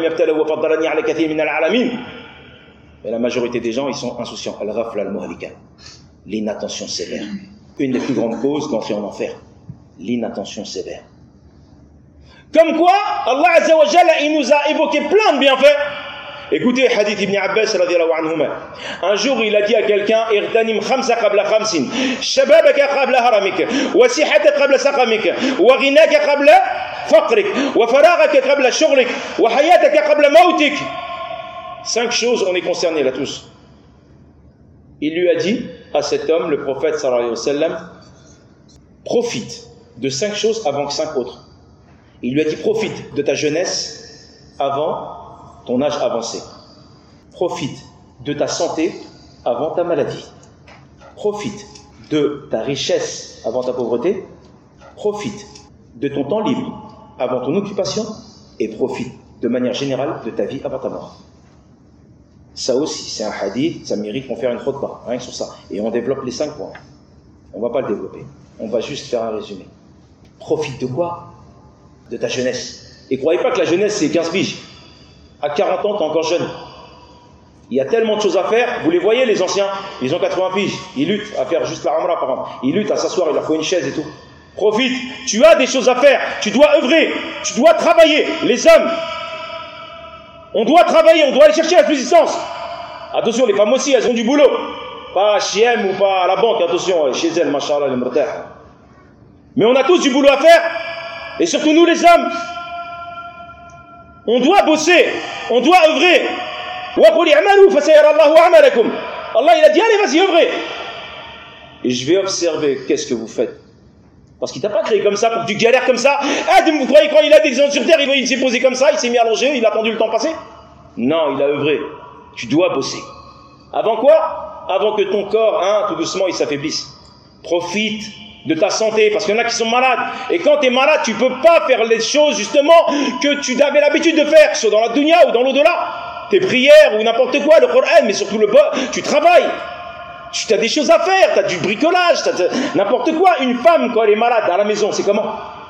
mais la majorité des gens, ils sont insouciants. Al-ghafla al-muhlika. L'inattention sévère. Une des plus grandes causes d'entrer en enfer. L'inattention sévère. Comme quoi, Allah Azza wa Jalla, il nous a évoqué plein de bienfaits. Écoutez, hadith Ibn Abbas radiyallahu anhuma. Un jour, il a dit à quelqu'un, Irtanim khamsa qabla khamsin, shababaka qabla haramik, wa sihataka qabla saqamik, wa ghinaka qabla faqrik, wa faragaka qabla shughlik, wa hayataka qabla mautik. Cinq choses, on est concernés là tous. Il lui a dit à cet homme, le prophète sallallahu alayhi wa sallam, profite de cinq choses avant que cinq autres. Il lui a dit, profite de ta jeunesse avant ton âge avancé. Profite de ta santé avant ta maladie. Profite de ta richesse avant ta pauvreté. Profite de ton temps libre avant ton occupation. Et profite de manière générale de ta vie avant ta mort. Ça aussi, c'est un hadith, ça mérite qu'on fasse une khutbah, rien que sur ça. Et on développe les cinq points. On ne va pas le développer. On va juste faire un résumé. Profite de quoi? De ta jeunesse. Et croyez pas que la jeunesse, c'est quinze piges. À quarante ans, tu es encore jeune. Il y a tellement de choses à faire. Vous les voyez, les anciens, ils ont quatre-vingts piges. Ils luttent à faire juste la ramra, par exemple. Ils luttent à s'asseoir, il leur faut une chaise et tout. Profite. Tu as des choses à faire. Tu dois œuvrer. Tu dois travailler. Les hommes, on doit travailler. On doit aller chercher la subsistance. Attention, les femmes aussi, elles ont du boulot. Pas à H et M ou pas à la banque. Attention, chez elles, machallah, les murtah. Mais on a tous du boulot à faire. Et surtout nous, les hommes. On doit bosser, on doit œuvrer. Allah il a dit allez vas-y œuvrez. Et je vais observer qu'est-ce que vous faites. Parce qu'il t'a pas créé comme ça pour que tu galères comme ça. Ah, vous croyez quand il a des ans sur terre, il, il s'est posé comme ça, il s'est mis allongé, il a attendu le temps passer? Non, il a œuvré. Tu dois bosser. Avant quoi? Avant que ton corps, hein, tout doucement, il s'affaiblisse. Profite de ta santé, parce qu'il y en a qui sont malades. Et quand tu es malade, tu peux pas faire les choses justement que tu avais l'habitude de faire, que ce soit dans la dunya ou dans l'au-delà. Tes prières ou n'importe quoi, le Coran, mais surtout le bon, tu travailles. Tu as des choses à faire, tu as du bricolage, n'importe quoi. Une femme, quand elle est malade à la maison, c'est comment?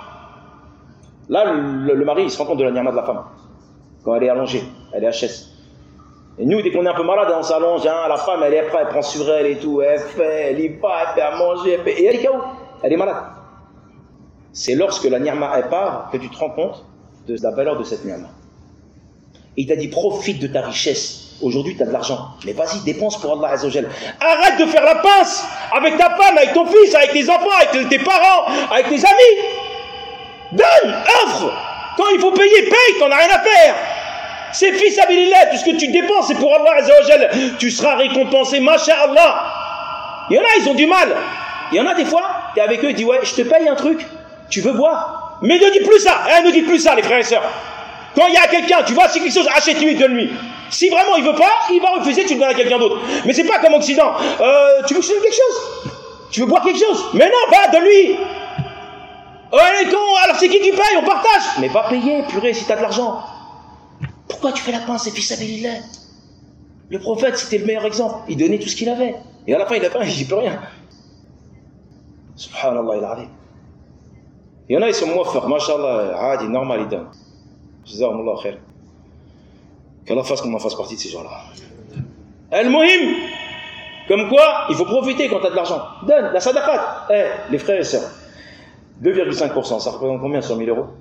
Là, le, le mari, il se rend compte de la ni'ma de la femme. Quand elle est allongée, elle est H S. Et nous, dès qu'on est un peu malade, on s'allonge, hein, la femme, elle est prête, elle prend sur elle et tout, elle fait, elle y va, elle fait à manger, elle fait, et elle est K O, elle est malade. C'est lorsque la ni'ma, elle part, que tu te rends compte de la valeur de cette ni'ma. Et il t'a dit, profite de ta richesse. Aujourd'hui, tu as de l'argent. Mais vas-y, dépense pour Allah Azza wa Jal. Arrête de faire la pince avec ta femme, avec ton fils, avec tes enfants, avec tes parents, avec tes amis. Donne, offre. Quand il faut payer, paye, t'en as rien à faire. C'est fils abilillah, tout ce que tu dépenses, c'est pour Allah Azza wa Jal. Tu seras récompensé, masha'Allah. Il y en a, ils ont du mal. Il y en a des fois, tu es avec eux, ils disent, ouais, je te paye un truc, tu veux boire. Mais ne dis plus ça, hein, ne dis plus ça, les frères et sœurs. Quand il y a quelqu'un, tu vois, si quelque chose, achète-lui, donne-lui. Si vraiment il veut pas, il va refuser, tu le donnes à quelqu'un d'autre. Mais c'est pas comme Occident. Euh, tu veux que je te donne quelque chose? Tu veux boire quelque chose? Mais non, va, donne-lui. Oh, elle est con, alors c'est qui qui paye? On partage. Mais va payer, purée, si t'as de l'argent. Pourquoi tu fais la pince, c'est fils abilillah? Le prophète, c'était le meilleur exemple. Il donnait tout ce qu'il avait. Et à la fin, il a pas, il dit plus rien. Subhanallah, il a ravi. Il y en a, ils sont muwaffaq, mashallah, adi, normal, ils donnent. Jazakumullah khair. Qu'Allah fasse qu'on en fasse partie de ces gens-là. Al-Muhim, comme quoi, il faut profiter quand tu as de l'argent. Donne, la sadaqat. Eh, les frères et sœurs, deux virgule cinq pour cent, ça représente combien sur mille euros?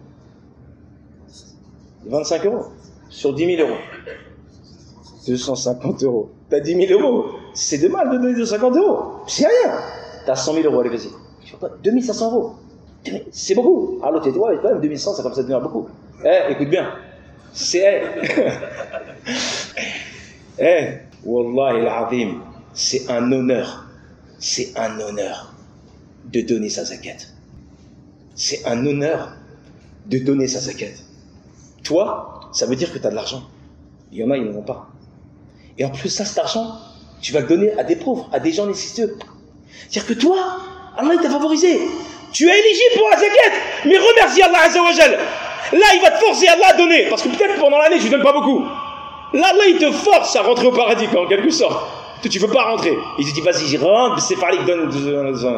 vingt-cinq euros. Sur dix mille euros. deux cent cinquante euros. T'as dix mille euros. C'est de mal de donner deux cent cinquante euros. C'est rien. T'as cent mille euros, allez, vas-y. deux mille cinq cents euros. C'est beaucoup. Alors, tu es ouais, quand même deux mille cent, ça commence à devenir beaucoup. Eh, écoute bien. C'est, eh, eh, Wallah el-Azim, c'est un honneur, c'est un honneur de donner sa zakat. C'est un honneur de donner sa zakat. Toi, ça veut dire que tu as de l'argent. Il y en a, ils n'en ont pas. Et en plus, ça, cet argent, tu vas le donner à des pauvres, à des gens nécessiteux. C'est-à-dire que toi, Allah, il t'a favorisé. Tu es éligible pour la zakat, mais remercie Allah Azza wa Jal. Là, il va te forcer à la donner, parce que peut-être pendant l'année, je ne donne pas beaucoup. Là, là, il te force à rentrer au paradis, en quelque sorte. Tu ne veux pas rentrer. Il te dit, vas-y, j'y rentre, c'est fallait que donne.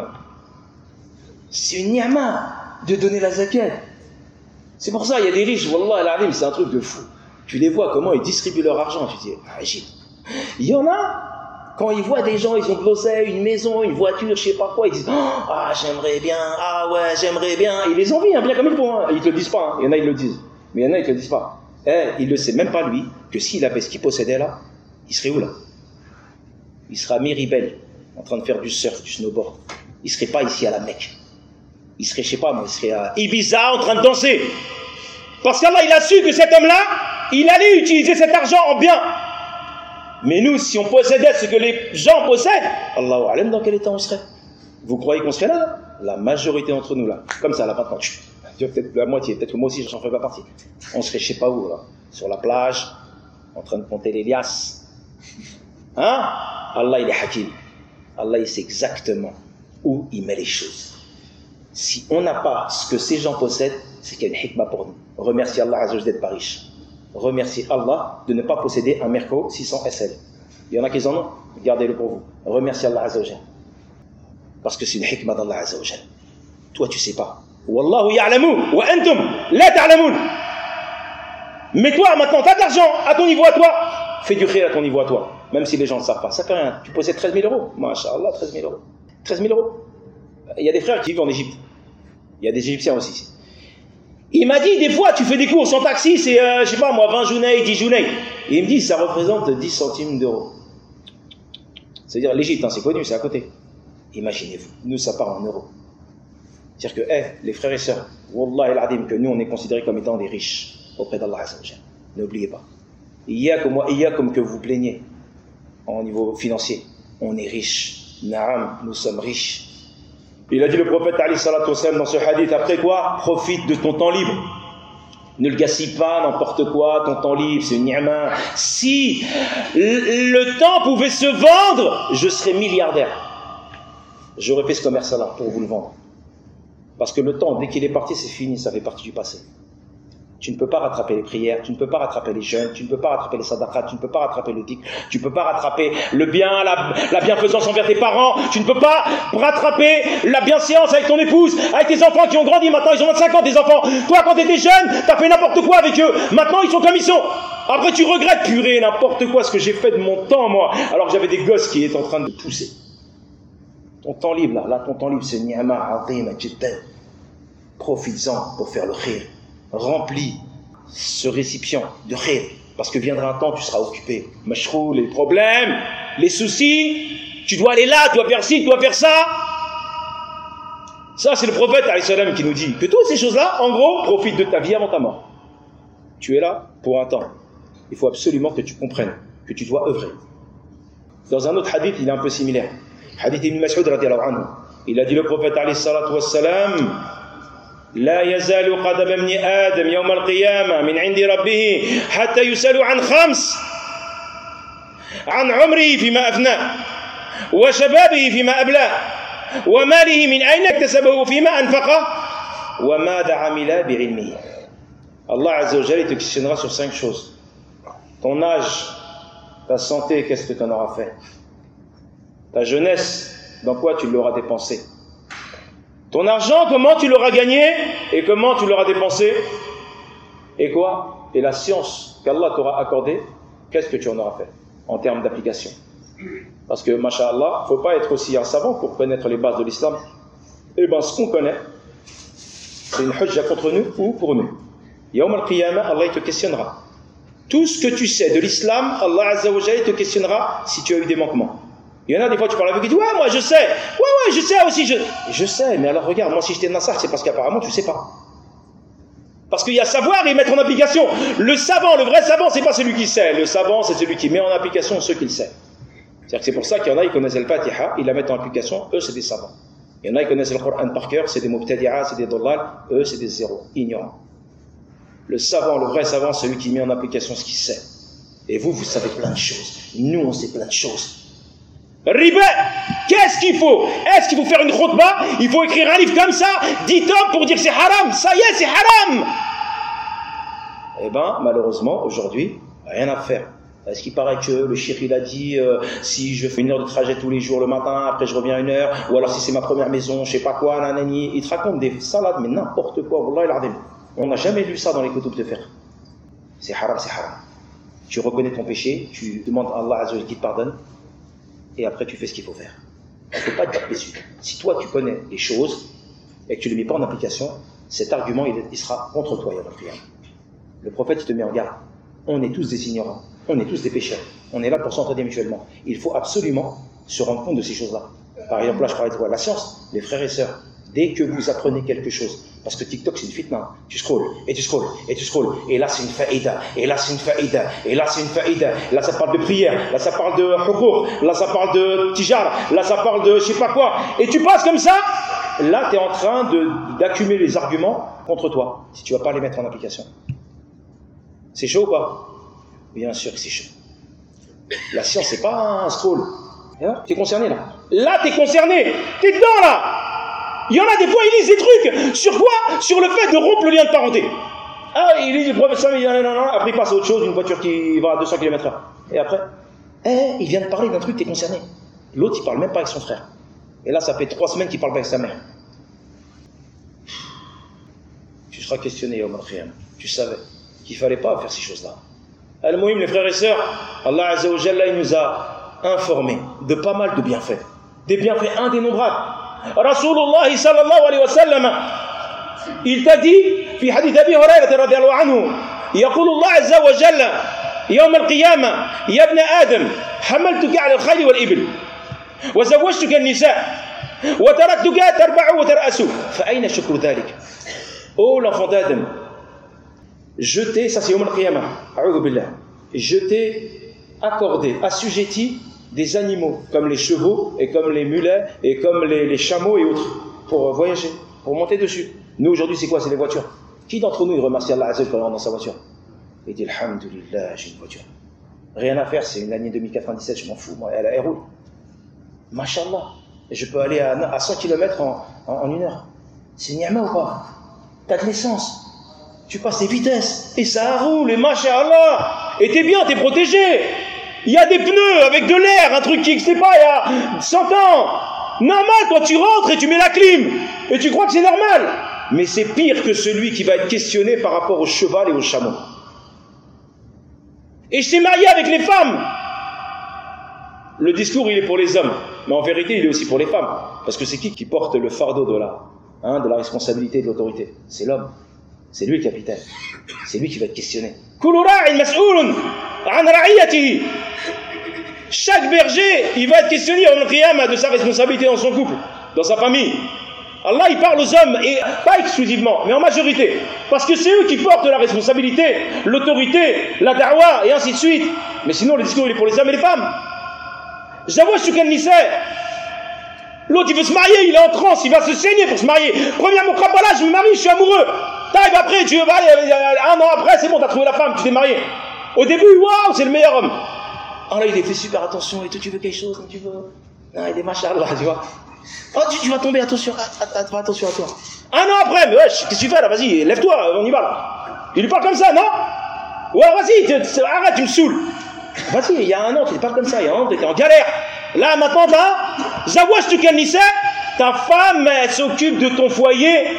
C'est une ni'ma de donner la zakat. C'est pour ça, il y a des riches, wallah al-azim, c'est un truc de fou. Tu les vois, comment ils distribuent leur argent. Tu dis, ah, j'ai. Il y en a, quand ils voient des gens, ils ont de l'oseille, une maison, une voiture, je sais pas quoi, ils disent, oh, ah, j'aimerais bien, ah ouais, j'aimerais bien. Ils les envient, hein, bien comme il faut. Hein. Ils te le disent pas, hein. Il y en a, ils le disent. Mais il y en a, ils te le disent pas. Eh, il le sait même pas, lui, que s'il avait ce qu'il possédait là, il serait où là? Il serait à Miribel, en train de faire du surf, du snowboard. Il serait pas ici à la Mecque. Il serait, je sais pas, moi, il serait à Ibiza en train de danser. Parce qu'Allah, il a su que cet homme-là, il allait utiliser cet argent en bien. Mais nous, si on possédait ce que les gens possèdent, Allahu A'lam, dans quel état on serait? Vous croyez qu'on serait là, là? La majorité d'entre nous, là. Comme ça, là, maintenant. Peut-être la moitié, peut-être que moi aussi, j'en fais pas partie. On serait, je sais pas où, là. Sur la plage, en train de compter les liasses. Hein? Allah, il est hakim. Allah, il sait exactement où il met les choses. Si on n'a pas ce que ces gens possèdent, c'est qu'il y a une hikmah pour nous. Remercie Allah Azza wa Jalla d'être pas riche. Remercie Allah de ne pas posséder un Merco six cents S L. Il y en a qui en ont, gardez-le pour vous. Remercie Allah Azza wa Jalla. Parce que c'est une hikmah d'Allah Azza wa Jalla. Toi, tu sais pas. Wallahu ya'lamu wa antum la ta'lamun. Mais toi, maintenant, tu as de l'argent à ton niveau à toi. Fais du khir à ton niveau à toi. Même si les gens ne savent pas. Ça fait rien. Tu possèdes treize mille euros. Masha'Allah, treize mille euros. treize mille euros. Il y a des frères qui vivent en Égypte. Il y a des Égyptiens aussi. Il m'a dit, des fois, tu fais des courses en taxi, c'est, euh, je sais pas moi, vingt journées, dix journées. Et il me dit, ça représente dix centimes d'euros. C'est-à-dire, l'Égypte, hein, c'est connu, c'est à côté. Imaginez-vous, nous, ça part en euros. C'est-à-dire que, hey, les frères et sœurs, Wallah el-Adim, que nous, on est considérés comme étant des riches. auprès d'Allah Azza wa Jalla. N'oubliez pas. Il y a comme moi, il y a comme que vous plaignez au niveau financier. On est riche. Naam, nous sommes riches. Il a dit le prophète alayhi salatu wassalam dans ce hadith, après quoi? Profite de ton temps libre. Ne le gaspille pas, n'importe quoi, ton temps libre, c'est une ni'ma. Si le temps pouvait se vendre, je serais milliardaire. J'aurais fait ce commerce-là pour vous le vendre. Parce que le temps, dès qu'il est parti, c'est fini, ça fait partie du passé. Tu ne peux pas rattraper les prières, tu ne peux pas rattraper les jeûnes, tu ne peux pas rattraper les sadaqat, tu ne peux pas rattraper le dhikr, tu ne peux pas rattraper le bien, la, la bienfaisance envers tes parents, tu ne peux pas rattraper la bienséance avec ton épouse, avec tes enfants qui ont grandi, maintenant ils ont vingt-cinq ans, tes enfants. Toi, quand tu étais jeune, tu as fait n'importe quoi avec eux, maintenant ils sont comme ils sont. Après tu regrettes, purée, n'importe quoi, ce que j'ai fait de mon temps, moi, alors que j'avais des gosses qui étaient en train de pousser. Ton temps libre, là, là ton temps libre, c'est ni'ma azima jiddan. Profites-en pour faire le khir. Remplis ce récipient de khir, parce que viendra un temps tu seras occupé. Mashrou, les problèmes, les soucis, tu dois aller là, tu dois faire ci, tu dois faire ça. Ça, c'est le prophète alayhi salam qui nous dit que toutes ces choses-là, en gros, profitent de ta vie avant ta mort. Tu es là pour un temps. Il faut absolument que tu comprennes que tu dois œuvrer. Dans un autre hadith, il est un peu similaire. Hadith Ibn Mas'ud radiyallahu anhu. Il a dit le prophète alayhi salatu wassalam, لا يزال قدم ابن آدم يوم القيامة من عند ربه حتى يسأل عن خمس عن عمره فيما أفناه وشبابه فيما أبلاه وماله من أين اكتسبه فيما أنفقه وماذا عمل بعلمه. Allah Azza wa Jalla te questionnera sur cinq choses. Ton âge, ta santé, qu'est-ce que tu en auras fait? Ta jeunesse, dans quoi tu l'auras dépensé? Ton argent, comment tu l'auras gagné et comment tu l'auras dépensé? Et quoi? Et la science qu'Allah t'aura accordée, qu'est-ce que tu en auras fait en termes d'application? Parce que, masha'Allah, il ne faut pas être aussi un savant pour connaître les bases de l'islam. Eh bien, ce qu'on connaît, c'est une hujja contre nous ou pour nous. Yawm al-Qiyamah, Allah il te questionnera. Tout ce que tu sais de l'islam, Allah Azza wa Jalla te questionnera si tu as eu des manquements. Il y en a des fois, tu parles avec eux, qui disent, ouais, moi je sais, ouais, ouais, je sais aussi, je, je sais, mais alors regarde, moi si j'étais Nassar, c'est parce qu'apparemment tu sais pas. Parce qu'il y a savoir et mettre en application. Le savant, le vrai savant, c'est pas celui qui sait, le savant, c'est celui qui met en application ce qu'il sait. C'est-à-dire que c'est pour ça qu'il y en a, ils connaissent le Fatiha, ils la mettent en application, eux c'est des savants. Il y en a, ils connaissent le Coran par cœur, c'est des mubtadi'a, c'est des dollars, eux c'est des zéros, ignorants. Le savant, le vrai savant, c'est celui qui met en application ce qu'il sait. Et vous, vous savez plein de choses. Nous, on sait plein de choses. Riba, qu'est-ce qu'il faut? Est-ce qu'il faut faire une khutba? Il faut écrire un livre comme ça, dix tomes pour dire c'est haram. Ça y est, c'est haram. Eh bien, malheureusement, aujourd'hui, rien à faire. Est-ce qu'il paraît que le shir il a dit euh, si je fais une heure de trajet tous les jours le matin, après je reviens une heure, ou alors si c'est ma première maison, je sais pas quoi, nanani, il te raconte des salades, mais n'importe quoi, wallah il a. On n'a jamais lu ça dans les kutub de fiqh. C'est haram, c'est haram. Tu reconnais ton péché, tu demandes à Allah Azza wa Jalla qu'il te pardonne, et après tu fais ce qu'il faut faire. Il ne faut pas être déçu. Si toi tu connais les choses et que tu ne les mets pas en application, cet argument il, il sera contre toi, ya Rabbi. Le prophète il te met en garde. On est tous des ignorants, on est tous des pécheurs. On est là pour s'entraider mutuellement. Il faut absolument se rendre compte de ces choses-là. Par exemple, là je parlais de quoi? La science, les frères et sœurs. Dès que vous apprenez quelque chose, parce que TikTok c'est une fitna, tu scrolles, et tu scrolles, et tu scrolles, et là c'est une faïda, et là c'est une faïda, et là c'est une faïda, là ça parle de prière, là ça parle de hukour, là ça parle de tijar, là ça parle de je sais pas quoi, et tu passes comme ça, là tu es en train de, d'accumuler les arguments contre toi, si tu vas pas les mettre en application. C'est chaud ou pas? Bien sûr que c'est chaud. La science c'est pas un scroll. Tu es concerné là. Là tu es concerné, tu es dedans là. Il y en a des fois, ils lisent des trucs. Sur quoi? Sur le fait de rompre le lien de parenté. Ah, il lit le professeur, il dit non, non, non. Après, il passe à autre chose, une voiture qui va à deux cents kilomètres heure. Et après, eh, il vient de parler d'un truc, t'es concerné. L'autre, il parle même pas avec son frère. Et là, ça fait trois semaines qu'il parle pas avec sa mère. Tu seras questionné, Yawm al-Qiyamah. Tu savais qu'il fallait pas faire ces choses-là. Al-Muhim, les frères et sœurs, Allah Azza wa Jalla, il nous a informés de pas mal de bienfaits. Des bienfaits indénombrables. Rasulullah sallallahu alayhi wa sallam, il t'a dit, في حديث أبي هريرة رضي الله عنه, يقول الله عز وجل يوم القيامة يا ابن آدم حملتك على الخيل والإبل وزوجتك النساء وتركتك تربع وترأس فأين شكر ذلك? Oh l'enfant d'Adam, je t'ai, ça c'est Yawm al-Qiyamah, a'udhu billah, je t'ai accordé, assujetti des animaux, comme les chevaux, et comme les mulets, et comme les, les chameaux et autres, pour voyager, pour monter dessus. Nous aujourd'hui c'est quoi? C'est les voitures. Qui d'entre nous il remercie Allah Azza wa Jalla quand il rentre dans sa voiture? Il dit Alhamdulillah, j'ai une voiture. Rien à faire, c'est une année deux mille quatre-vingt-dix-sept, je m'en fous, moi, elle, elle roule. Mashallah. Et je peux aller à, à cent kilomètres en, en, en une heure. C'est ni'ma ou pas? T'as de l'essence. Tu passes des vitesses. Et ça roule, et mashallah. Et t'es bien, t'es protégé. Il y a des pneus avec de l'air, un truc qui n'existait pas il y a cent ans. Normal, toi tu rentres et tu mets la clim. Et tu crois que c'est normal. Mais c'est pire que celui qui va être questionné par rapport au cheval et au chameau. Et je t'ai marié avec les femmes. Le discours il est pour les hommes, mais en vérité il est aussi pour les femmes. Parce que c'est qui qui porte le fardeau de la, hein, de la responsabilité de l'autorité? C'est l'homme. C'est lui le capitaine. C'est lui qui va être questionné. Chaque berger, il va être questionné de sa responsabilité dans son couple, dans sa famille. Allah il parle aux hommes, et pas exclusivement, mais en majorité. Parce que c'est eux qui portent la responsabilité, l'autorité, la da'wa, et ainsi de suite. Mais sinon le discours il est pour les hommes et les femmes. J'avoue, je suis Nissa. L'autre il veut se marier, il est en transe, il va se saigner pour se marier. Premièrement, là, je me marie, je suis amoureux. Taïb, après, tu veux marier, un an après, c'est bon, t'as trouvé la femme, tu t'es marié. Au début, waouh, c'est le meilleur homme. Ah là, il a fait super attention, et toi, tu veux quelque chose, tu veux. Non, il est machallah, tu vois. Oh, tu, tu vas tomber, attention, attention, attention à toi. Un an après, mais wesh, qu'est-ce que tu fais là? Vas-y, lève-toi, on y va là. Il lui parle comme ça, non? Ouais, vas-y, arrête, tu me saoules. Vas-y, il y a un an, tu ne parles comme ça, il y a un an, tu étais en galère. Là, maintenant, là, Zawash tu Nissa, ta femme, elle s'occupe de ton foyer.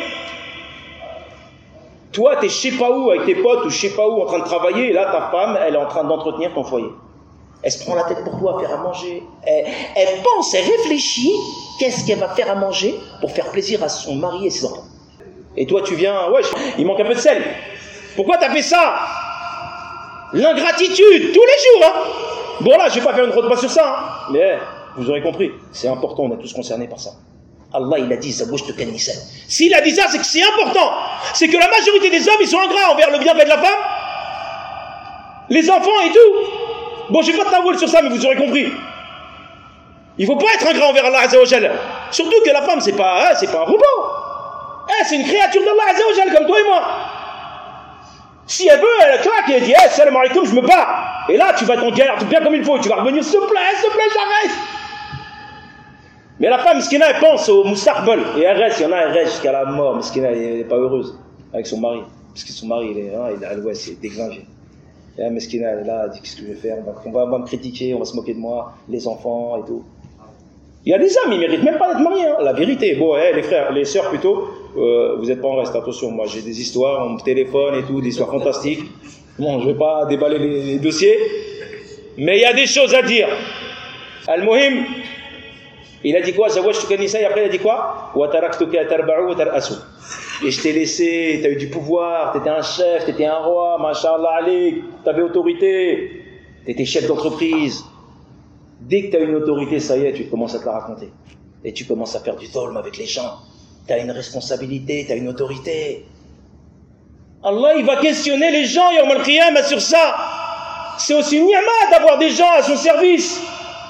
Toi, tu es je sais pas où avec tes potes ou je sais pas où en train de travailler, et là, ta femme, elle est en train d'entretenir ton foyer. Elle se prend la tête pour toi à faire à manger. Elle, elle pense, elle réfléchit, qu'est-ce qu'elle va faire à manger pour faire plaisir à son mari et ses enfants. Et toi, tu viens, ouais, il manque un peu de sel. Pourquoi tu as fait ça? L'ingratitude, tous les jours, hein. Bon là, je vais pas faire une repas sur ça, hein. Mais vous aurez compris, c'est important, on est tous concernés par ça. Allah, il a dit, Zawash tu Nissa. S'il a dit ça, c'est que c'est important. C'est que la majorité des hommes, ils sont ingrats envers le bienfait de la femme, les enfants et tout. Bon, je vais pas te t'avouer sur ça, mais vous aurez compris. Il faut pas être ingrat envers Allah Azza wa Jalla. Surtout que la femme, c'est pas, hein, c'est pas un robot. Hein, c'est une créature d'Allah Azza wa Jalla, comme toi et moi. Si elle veut, elle claque et elle dit hey, salam alaikum, je me bats. Et là, tu vas être en galère, tout bien comme il faut. Et tu vas revenir, s'il te plaît, s'il te plaît, j'arrête. Mais la femme, Miskina, elle pense au Moustaqbal. Et elle reste, il y en a, elle reste jusqu'à la mort. Miskina, elle n'est pas heureuse avec son mari. Parce que son mari, il est, hein, il est, ouais, c'est déglingué. Et là, Miskina, elle est là, elle dit qu'est-ce que je vais faire? On va, on, va, on va me critiquer, on va se moquer de moi, les enfants et tout. Il y a des hommes, ils ne méritent même pas d'être mariés, hein, la vérité. Bon, hey, les frères, les sœurs plutôt, euh, vous n'êtes pas en reste, attention, moi j'ai des histoires, on me téléphone et tout, des histoires fantastiques. Bon, je ne vais pas déballer les, les dossiers, mais il y a des choses à dire. Al-Muhim, il a dit quoi? Zawash tu Nissa, et après il a dit quoi? Et je t'ai laissé, tu as eu du pouvoir, tu étais un chef, tu étais un roi, mashallah alik, tu avais autorité, tu étais chef d'entreprise. Dès que tu as une autorité, ça y est, tu commences à te la raconter. Et tu commences à faire du dolm avec les gens. Tu as une responsabilité, tu as une autorité. Allah, il va questionner les gens, Yawm al-Qiyamah, sur ça. C'est aussi une ni'ma d'avoir des gens à son service.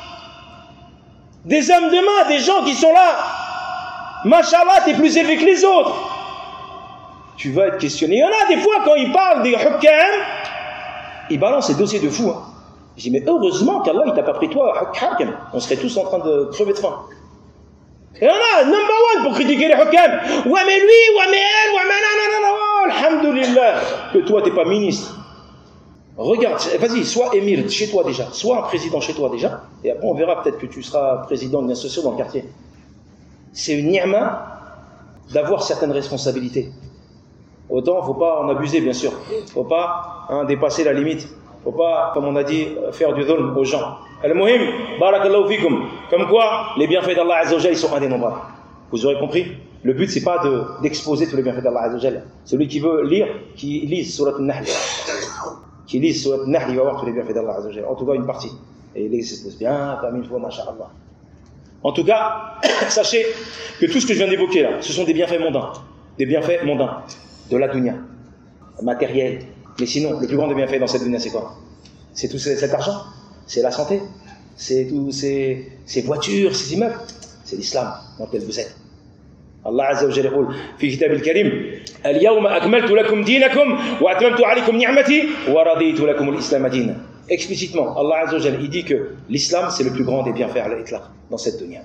Des hommes de main, des gens qui sont là. Mashallah, tu es plus élevé que les autres. Tu vas être questionné. Il y en a des fois, quand ils parlent des hukam, ils balancent ces dossiers de fous. Hein. Je dis, mais heureusement qu'Allah, il t'a pas pris toi, hukam. On serait tous en train de crever de faim. Et on a number one pour critiquer les hukam. Ouais, mais lui, ouais, mais elle, ouais, mais non, non, non, non, alhamdulillah. Que toi, t'es pas ministre. Regarde, vas-y, sois émir chez toi déjà. Sois un président chez toi déjà. Et après, on verra peut-être que tu seras président d'une association dans le quartier. C'est une ni'ma d'avoir certaines responsabilités. Autant, faut pas en abuser, bien sûr. Faut pas hein, dépasser la limite. Faut pas, comme on a dit, faire du dhulm aux gens. Al-Muhim, barakallahu fikum. Comme quoi, les bienfaits d'Allah Azza wa Jalla, ils sont indénombrables. Vous aurez compris? Le but, c'est pas de, d'exposer tous les bienfaits d'Allah Azza wa Jalla. Celui qui veut lire, qui lise Surat An-Nahl. Qui lise Surat An-Nahl, il va voir tous les bienfaits d'Allah Azza wa Jalla. En tout cas, une partie. Et il l'expose bien, comme une fois, masha'Allah. En tout cas, sachez que tout ce que je viens d'évoquer là, ce sont des bienfaits mondains. Des bienfaits mondains. De la dunya. Matériel. Mais sinon, le plus grand des bienfaits dans cette dunya, c'est quoi? C'est tout cet argent? C'est la santé? C'est tous ces, ces voitures, ces immeubles? C'est l'islam dans lequel vous êtes. Allah Azza wa Jalla يقول في كتاب الكريم اليوم أكملت لكم دينكم وأتممت عليكم نعمتي ورضيت لكم الإسلام دينا. Explicitement, Allah Azza wa Jalla, il dit que l'islam c'est le plus grand des bienfaits à l'itlaq dans cette dunya.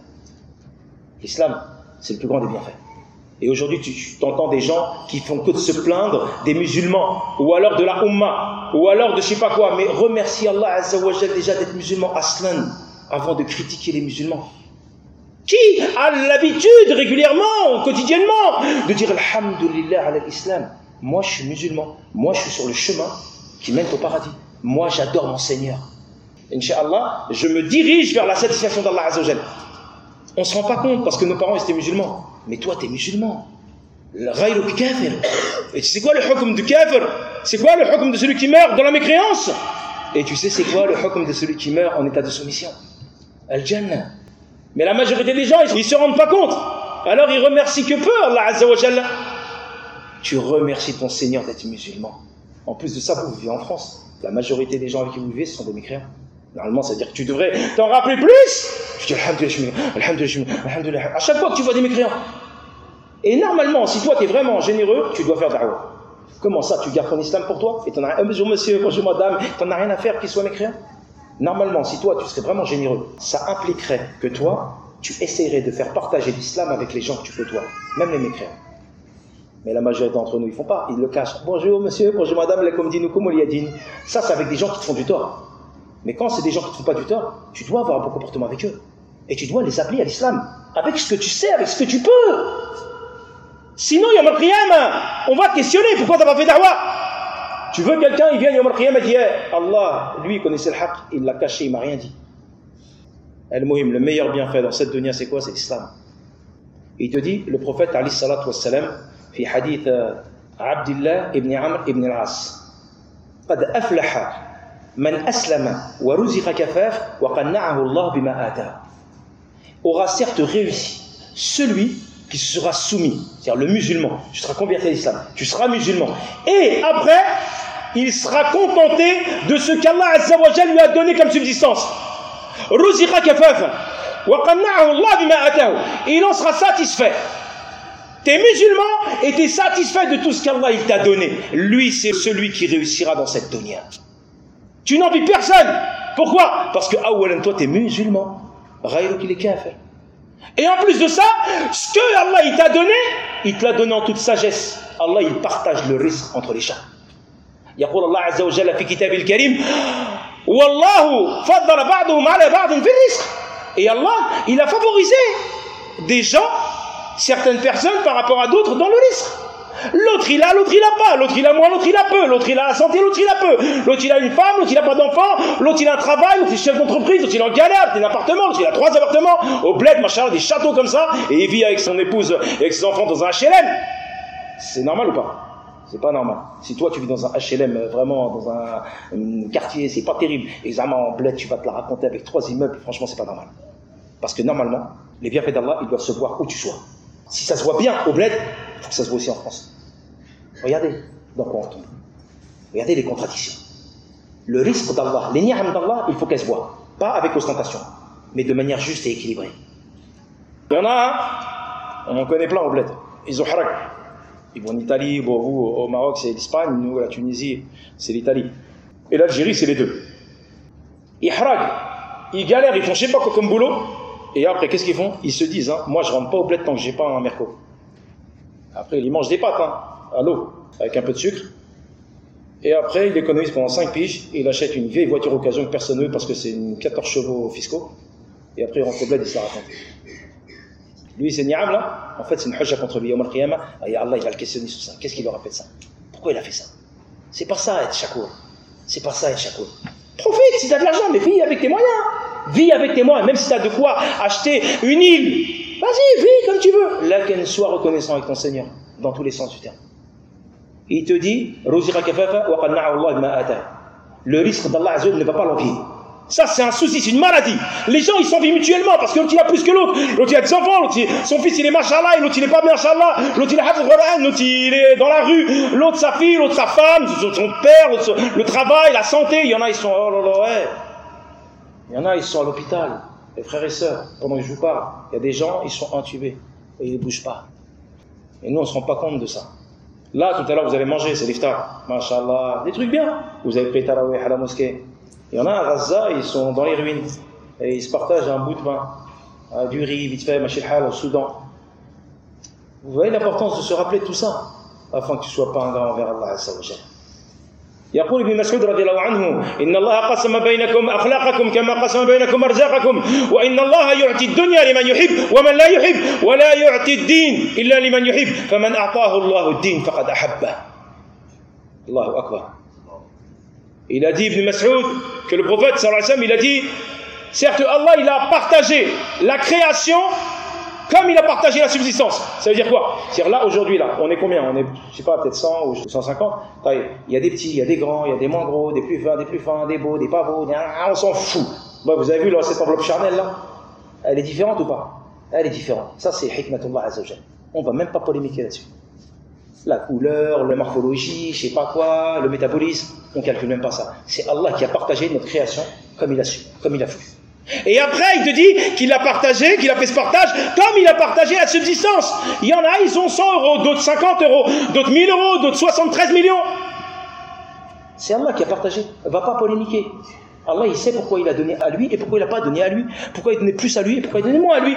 L'islam c'est le plus grand des bienfaits. Et aujourd'hui tu, tu entends des gens qui font que de se plaindre des musulmans ou alors de la Ummah ou alors de je sais pas quoi, mais remercie Allah Azza wa Jalla déjà d'être musulman aslan avant de critiquer les musulmans. Qui a l'habitude régulièrement, quotidiennement, de dire Alhamdulillah ala l'islam. Moi je suis musulman, moi je suis sur le chemin qui mène au paradis. Moi j'adore mon Seigneur. Inch'Allah, je me dirige vers la satisfaction d'Allah Azza wa Jalla. On ne se rend pas compte parce que nos parents étaient musulmans. Mais toi tu es musulman. Ghayruk kafir. Et tu sais quoi le hukm du kafir? C'est quoi le hukm de celui qui meurt dans la mécréance? Et tu sais c'est quoi le hukm de celui qui meurt en état de soumission? Al-Jannah. Mais la majorité des gens, ils ne se rendent pas compte. Alors ils remercient que peu Allah Azza wa Jalla. Tu remercies ton Seigneur d'être musulman. En plus de ça, vous vivez en France. La majorité des gens avec qui vous vivez, ce sont des mécréants. Normalement, ça veut dire que tu devrais t'en rappeler plus. Je dis Alhamdulillah, Alhamdulillah, Alhamdulillah. À chaque fois que tu vois des mécréants. Et normalement, si toi tu es vraiment généreux, tu dois faire da'wah. Comment ça, tu gardes ton islam pour toi? Et t'en as un bonjour monsieur, bonjour madame, t'en as rien à faire qu'il soit mécréant? Normalement, si toi tu serais vraiment généreux, ça impliquerait que toi, tu essaierais de faire partager l'islam avec les gens que tu côtoies, même les mécréants. Mais la majorité d'entre nous, ils font pas, ils le cachent. Bonjour monsieur, bonjour madame, lakum dinukum waliyadin. Ça, c'est avec des gens qui te font du tort. Mais quand c'est des gens qui ne te font pas du tort, tu dois avoir un bon comportement avec eux. Et tu dois les appeler à l'islam, avec ce que tu sais, avec ce que tu peux. Sinon, Yom al-Qiyamah, on va te questionner, pourquoi tu n'as pas fait da'wah? Tu veux quelqu'un, il vient Yom al-Qiyamah et dit hey, Allah, lui, il connaissait le haqq, il l'a caché, il m'a rien dit. Al-Muhim, le meilleur bienfait dans cette dunya, c'est quoi? C'est l'islam. Il te dit, le prophète, alayhi salatu wassalam, fi hadith Abdullah ibn Amr ibn al-As, قد أفلح من أسلم ورزق كفاف وقنعه الله بما آتاه. Aura certes réussi celui qui sera soumis, c'est-à-dire le musulman, tu seras converti à l'islam, tu seras musulman, et après, il sera contenté de ce qu'Allah Azza wa Jalla lui a donné comme subsistance. Ruziqa kafafa wa qanna'ahu Allah bima atahu. Et il en sera satisfait. T'es musulman et t'es satisfait de tout ce qu'Allah il t'a donné. Lui, c'est celui qui réussira dans cette dunya. Tu n'envies personne. Pourquoi? Parce que awalan, toi, t'es musulman. Ghayruk il est kafir. Et en plus de ça, ce que Allah il t'a donné, il te l'a donné en toute sagesse. Allah il partage le risque entre les gens. يقول الله عز وجل في كتابه الكريم والله فضل بعضهم على بعض في الرزق. Et Allah il a favorisé des gens, certaines personnes par rapport à d'autres dans le risque. L'autre il a, l'autre il a pas, l'autre il a moins, l'autre il a peu, l'autre il a la santé, l'autre il a peu, l'autre il a une femme, l'autre il a pas d'enfant, l'autre il a un travail, l'autre il est chef d'entreprise, l'autre il est en galère, l'autre il a un appartement, l'autre il a trois appartements, au bled, machin, des châteaux comme ça, et il vit avec son épouse et avec ses enfants dans un H L M. C'est normal ou pas? C'est pas normal. Si toi tu vis dans un H L M, vraiment dans un, un quartier, c'est pas terrible, et examen en bled, tu vas te la raconter avec trois immeubles, franchement c'est pas normal. Parce que normalement, les bienfaits d'Allah, ils doivent se voir où tu sois. Si ça se voit bien au bled, il faut que ça se voit aussi en France. Regardez dans quoi on tombe. Regardez les contradictions. Le risque d'Allah, les ni'am d'Allah, il faut qu'elles se voient. Pas avec ostentation, mais de manière juste et équilibrée. Il y en a un, on en connaît plein au bled. Ils ont harak. Ils vont en Italie, bon, vous, au Maroc, c'est l'Espagne, nous, la Tunisie, c'est l'Italie. Et l'Algérie, c'est les deux. Ils harag. Ils galèrent, ils font je sais pas quoi comme boulot. Et après, qu'est-ce qu'ils font? Ils se disent, hein, moi, je rentre pas au bled tant que j'ai pas un merco. Après, ils mangent des pâtes, hein, à l'eau, avec un peu de sucre. Et après, il économise pendant cinq piges, et il achète une vieille voiture occasion que personne ne veut parce que c'est une quatorze chevaux fiscaux. Et après, il rentre au bled, il se la raconte. Lui, c'est ni'am là, en fait, c'est une hujja contre lui. Yawm al-Qiyamah, et Allah, il va le questionner sur ça. Qu'est-ce qu'il leur a fait ça? Pourquoi il a fait ça? C'est pas ça, être shakour. C'est pas ça, être shakour. Profite, si t'as de l'argent, mais vis avec tes moyens. Vis avec tes moyens, même si t'as de quoi acheter une île. Vas-y, vis comme tu veux. Là, qu'elle soit reconnaissant avec ton Seigneur, dans tous les sens du terme. Il te dit, le risque d'Allah Azza wa Jalla ne va pas l'envier. Ça, c'est un souci, c'est une maladie. Les gens, ils s'envient mutuellement parce que l'autre, il a plus que l'autre. L'autre, il a des enfants, l'autre, son fils, il est machallah, l'autre, il est pas machallah, l'autre, il est hafiz Qur'an, l'autre, il est dans la rue, l'autre, sa fille, l'autre, sa femme, son père, l'autre, le travail, la santé. Il y en a, ils sont, oh là là, ouais. Il y en a, ils sont à l'hôpital. Les frères et sœurs, pendant que je vous parle, il y a des gens, ils sont intubés et ils ne bougent pas. Et nous, on ne se rend pas compte de ça. Là, tout à l'heure, vous avez mangé, c'est l'iftar. Machallah, des trucs bien. Vous avez pris tarawih à la mosquée. Il y en a à Gaza, ils sont dans les ruines. Et ils se partagent un bout de pain, du riz, vite fait, machilhal, au Soudan. Vous voyez l'importance de se rappeler de tout ça, afin que tu ne sois pas ingrat envers Allah Azza wa Jalla. يقول ابن مسعود رضي الله عنه إن الله قسم بينكم أخلاقكم كما قسم بينكم أرزاقكم وإن الله يعطي الدنيا لمن يحب ومن لا يحب ولا يعطي الدين إلا لمن يحب فمن أعطاه الله الدين فقد أحبه. الله أكبر. Il a dit, Ibn Mas'ud, que le prophète sallallahu alayhi wa sallam, il a dit, certes Allah il a partagé la création comme il a partagé la subsistance. Ça veut dire quoi? C'est-à-dire là, aujourd'hui, là, on est combien? On est, je sais pas, peut-être cent ou cent cinquante. Il y a des petits, il y a des grands, il y a des moins gros, des plus fins, des plus fins, des beaux, des pas beaux. On s'en fout. Bon, vous avez vu là, cette enveloppe charnelle là? Elle est différente ou pas? Elle est différente. Ça, c'est hikmatullah azza wa jalla. On va même pas polémiquer là-dessus. La couleur, la morphologie, je sais pas quoi, le métabolisme, on calcule même pas ça. C'est Allah qui a partagé notre création comme il a su, comme il a voulu. Et après, il te dit qu'il a partagé, qu'il a fait ce partage, comme il a partagé la subsistance. Il y en a, ils ont cent euros, d'autres cinquante euros, d'autres mille euros, d'autres soixante-treize millions. C'est Allah qui a partagé. Il ne va pas polémiquer. Allah, il sait pourquoi il a donné à lui et pourquoi il n'a pas donné à lui. Pourquoi il donnait plus à lui et pourquoi il donnait moins à lui.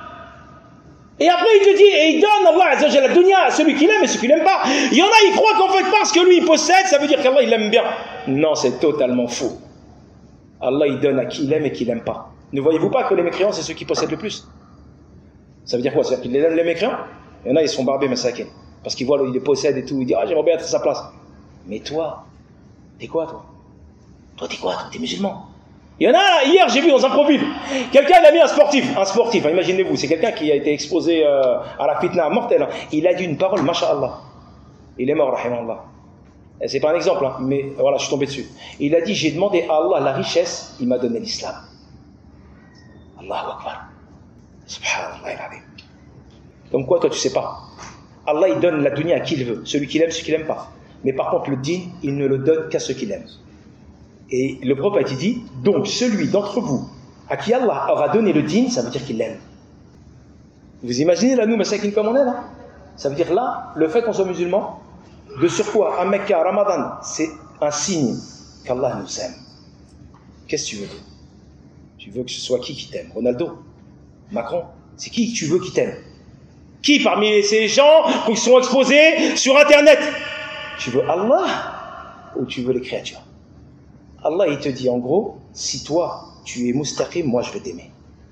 Et après, il te dit, et il donne, Allah Azza wa Jalla, la dunya à celui qu'il aime et celui qu'il n'aime pas. Il y en a, ils croient qu'en fait, parce que lui, il possède, ça veut dire qu'Allah, il l'aime bien. Non, c'est totalement faux. Allah, il donne à qui il aime et qui il n'aime pas. Ne voyez-vous pas que les mécréants, c'est ceux qui possèdent le plus? Ça veut dire quoi? C'est-à-dire qu'il les donne les mécréants? Il y en a, ils sont barbés, massacrés. Parce qu'ils voient, il les possède et tout. Ils disent, ah, j'aimerais bien être à sa place. Mais toi, t'es quoi, toi? Toi, t'es quoi, toi? T'es musulman. Il y en a, hier, j'ai vu dans un profil, quelqu'un, il a mis un sportif. Un sportif, hein, imaginez-vous, c'est quelqu'un qui a été exposé euh, à la fitna mortelle. Hein. Il a dit une parole, masha'Allah. Il est mort, rahimallah. C'est pas un exemple, hein, mais voilà, je suis tombé dessus. Il a dit, j'ai demandé à Allah la richesse, il m'a donné l'islam. Allahu Akbar. Subhanallah. Comme quoi, toi, tu sais pas. Allah, il donne la dunya à qui il veut, celui qu'il aime, celui qu'il n'aime pas. Mais par contre, le din, il ne le donne qu'à ceux qu'il aime. Et le prophète, il dit, donc celui d'entre vous à qui Allah aura donné le din, ça veut dire qu'il l'aime. Vous imaginez là, nous, masakin comme on est là? Ça veut dire là, le fait qu'on soit musulman, de surcroît, à Mecca, Ramadan, c'est un signe qu'Allah nous aime. Qu'est-ce que tu veux? Tu veux que ce soit qui qui t'aime? Ronaldo? Macron? C'est qui que tu veux qui t'aime? Qui parmi ces gens qui sont exposés sur Internet? Tu veux Allah ou tu veux les créatures? Allah, il te dit en gros, si toi, tu es mustaqim, moi je vais t'aimer.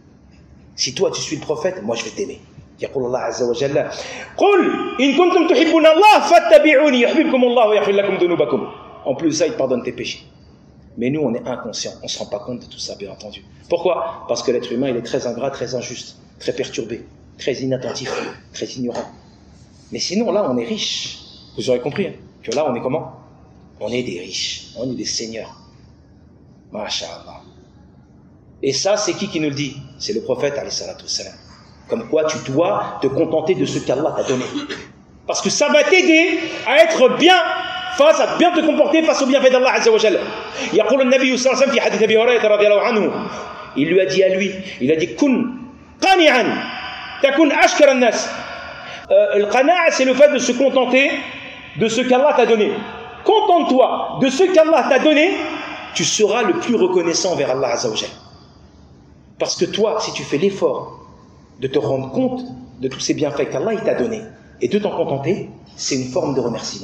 Si toi, tu suis le prophète, moi je vais t'aimer. يقول الله عز وجل قل إن كنتم تحبون الله فاتبعوني يحببكم الله ويغفر لكم ذنوبكم. En plus ça, il te pardonne tes péchés. Mais nous, on est inconscients, on ne se rend pas compte de tout ça, bien entendu. Pourquoi? Parce que l'être humain, il est très ingrat, très injuste, très perturbé, très inattentif, très ignorant. Mais sinon, là, on est riche. Vous aurez compris hein, que là, on est comment? On est des riches, on est des seigneurs. Masha'Allah. Et ça, c'est qui qui nous le dit? C'est le prophète, alayhi salatu wassalam. Comme quoi tu dois te contenter de ce qu'Allah t'a donné. Parce que ça va t'aider à être bien face, à bien te comporter face au bienfait d'Allah Azza wa Jalla. يقول النبي صلى الله عليه وسلم في حديث أبي هريرة رضي الله عنه. Il lui a dit à lui, il a dit كن قانعا تكن أشكر الناس. Le qana'a, c'est le fait de se contenter de ce qu'Allah t'a donné. Contente-toi de ce qu'Allah t'a donné, tu seras le plus reconnaissant vers Allah Azza wa Jalla. Parce que toi, si tu fais l'effort de te rendre compte de tous ces bienfaits qu'Allah t'a donné et de t'en contenter, c'est une forme de remerciement.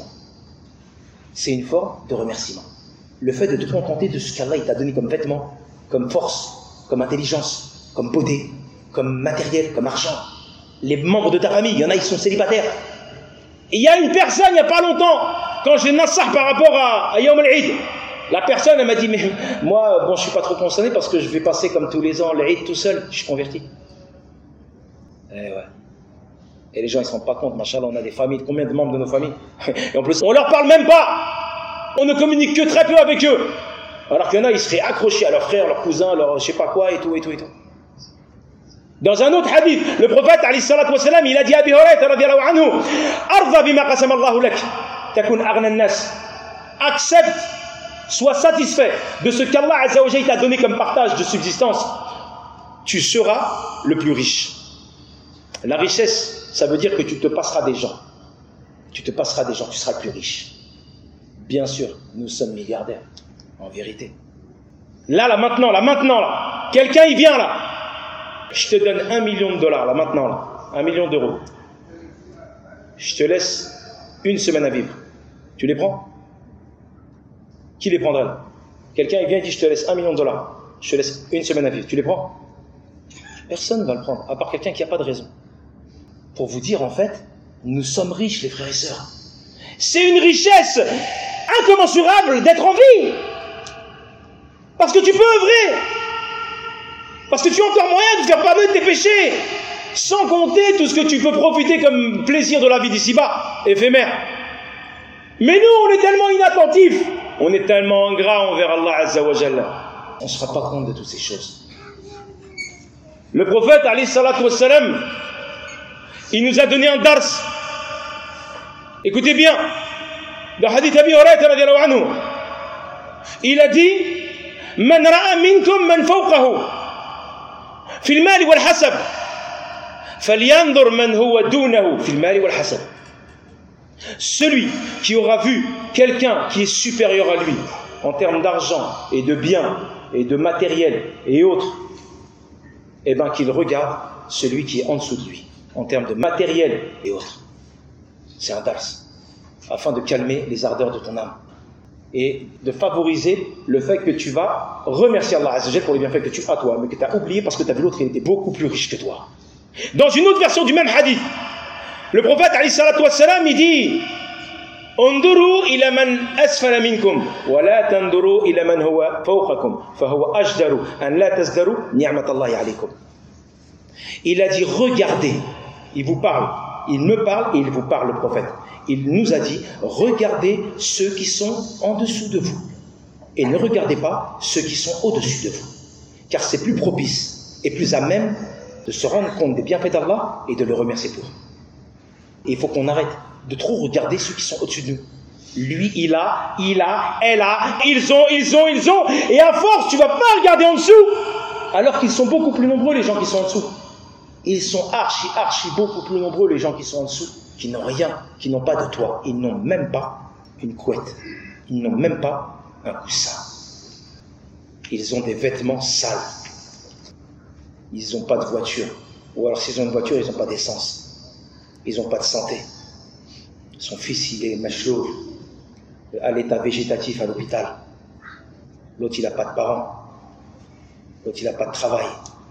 C'est une forme de remerciement. Le fait de te contenter de ce qu'Allah t'a donné comme vêtements, comme force, comme intelligence, comme beauté, comme matériel, comme argent. Les membres de ta famille, il y en a, ils sont célibataires. Et il y a une personne, il n'y a pas longtemps, quand j'ai nassah par rapport à, à Yawm al-Eid, la personne, elle m'a dit, mais moi, bon, je suis pas trop concerné parce que je vais passer comme tous les ans l'Eid tout seul, je suis converti. Eh ouais. Et les gens, ils se rendent pas compte, machallah, on a des familles, combien de membres de nos familles? Et en plus, on leur parle même pas. On ne communique que très peu avec eux. Alors qu'il y en a, ils seraient accrochés à leurs frères, leurs cousins, leurs je sais pas quoi, et tout, et tout, et tout. Dans un autre hadith, le prophète, alayhi salatu wa salam, il a dit à Abi Hurayra, radiyallahu anhu, Arda bima qasama Allahu lak, takun aghna an-nas. Accepte, sois satisfait de ce qu'Allah azza wa jalla t'a donné comme partage de subsistance. Tu seras le plus riche. La richesse, ça veut dire que tu te passeras des gens. Tu te passeras des gens, tu seras le plus riche. Bien sûr, nous sommes milliardaires, en vérité. Là, là, maintenant, là, maintenant, là, quelqu'un, il vient là. Je te donne un million de dollars, là, maintenant, là, un million d'euros. Je te laisse une semaine à vivre. Tu les prends? Qui les prendrait? Quelqu'un, il vient et dit, je te laisse un million de dollars. Je te laisse une semaine à vivre. Tu les prends? Personne ne va le prendre, à part quelqu'un qui n'a pas de raison. Pour vous dire, en fait, nous sommes riches, les frères et sœurs. C'est une richesse incommensurable d'être en vie. Parce que tu peux œuvrer. Parce que tu as encore moyen de faire pardonner tes péchés. Sans compter tout ce que tu peux profiter comme plaisir de la vie d'ici-bas, éphémère. Mais nous, on est tellement inattentifs. On est tellement ingrats envers Allah Azza wa Jalla. On ne se rend pas compte de toutes ces choses. Le prophète, alayhi salatu wa salam, il nous a donné un dars. Écoutez bien, le hadith Abi Hurayra radiyallahu anhu, il a dit Man ra'a minkum man fawqahu fi al-mal wal hasab falyanzur man huwa dunahu fi al-mal wal hasab. Celui qui aura vu quelqu'un qui est supérieur à lui en termes d'argent et de biens et de matériel et autres, eh bien qu'il regarde celui qui est en dessous de lui en termes de matériel et autres. C'est un dars, afin de calmer les ardeurs de ton âme et de favoriser le fait que tu vas remercier Allah Azza wa Jalla pour les bienfaits que tu as toi, mais que tu as oublié parce que tu as vu l'autre, il était beaucoup plus riche que toi. Dans une autre version du même hadith, le prophète alayhi salatu wa salam, il dit Unduru ila man asfala minkum wa la tanduru ila man huwa fawqakum fa huwa ajdaru an la tazdaru ni'matallahi alaykum. Il a dit regardez, il vous parle, il me parle et il vous parle, le prophète. Il nous a dit regardez ceux qui sont en dessous de vous et ne regardez pas ceux qui sont au-dessus de vous, car c'est plus propice et plus à même de se rendre compte des bienfaits d'Allah et de le remercier pour. Et il faut qu'on arrête de trop regarder ceux qui sont au-dessus de nous. Lui, il a, il a, elle a, ils ont, ils ont, ils ont. Et à force, tu ne vas pas regarder en dessous. Alors qu'ils sont beaucoup plus nombreux, les gens qui sont en dessous. Ils sont archi, archi, beaucoup plus nombreux, les gens qui sont en dessous, qui n'ont rien, qui n'ont pas de toit. Ils n'ont même pas une couette. Ils n'ont même pas un coussin. Ils ont des vêtements sales. Ils n'ont pas de voiture. Ou alors s'ils ont une voiture, ils n'ont pas d'essence. Ils n'ont pas de santé. Son fils, il est machloul, à l'état végétatif à l'hôpital. L'autre, il n'a pas de parents. L'autre, il n'a pas de travail.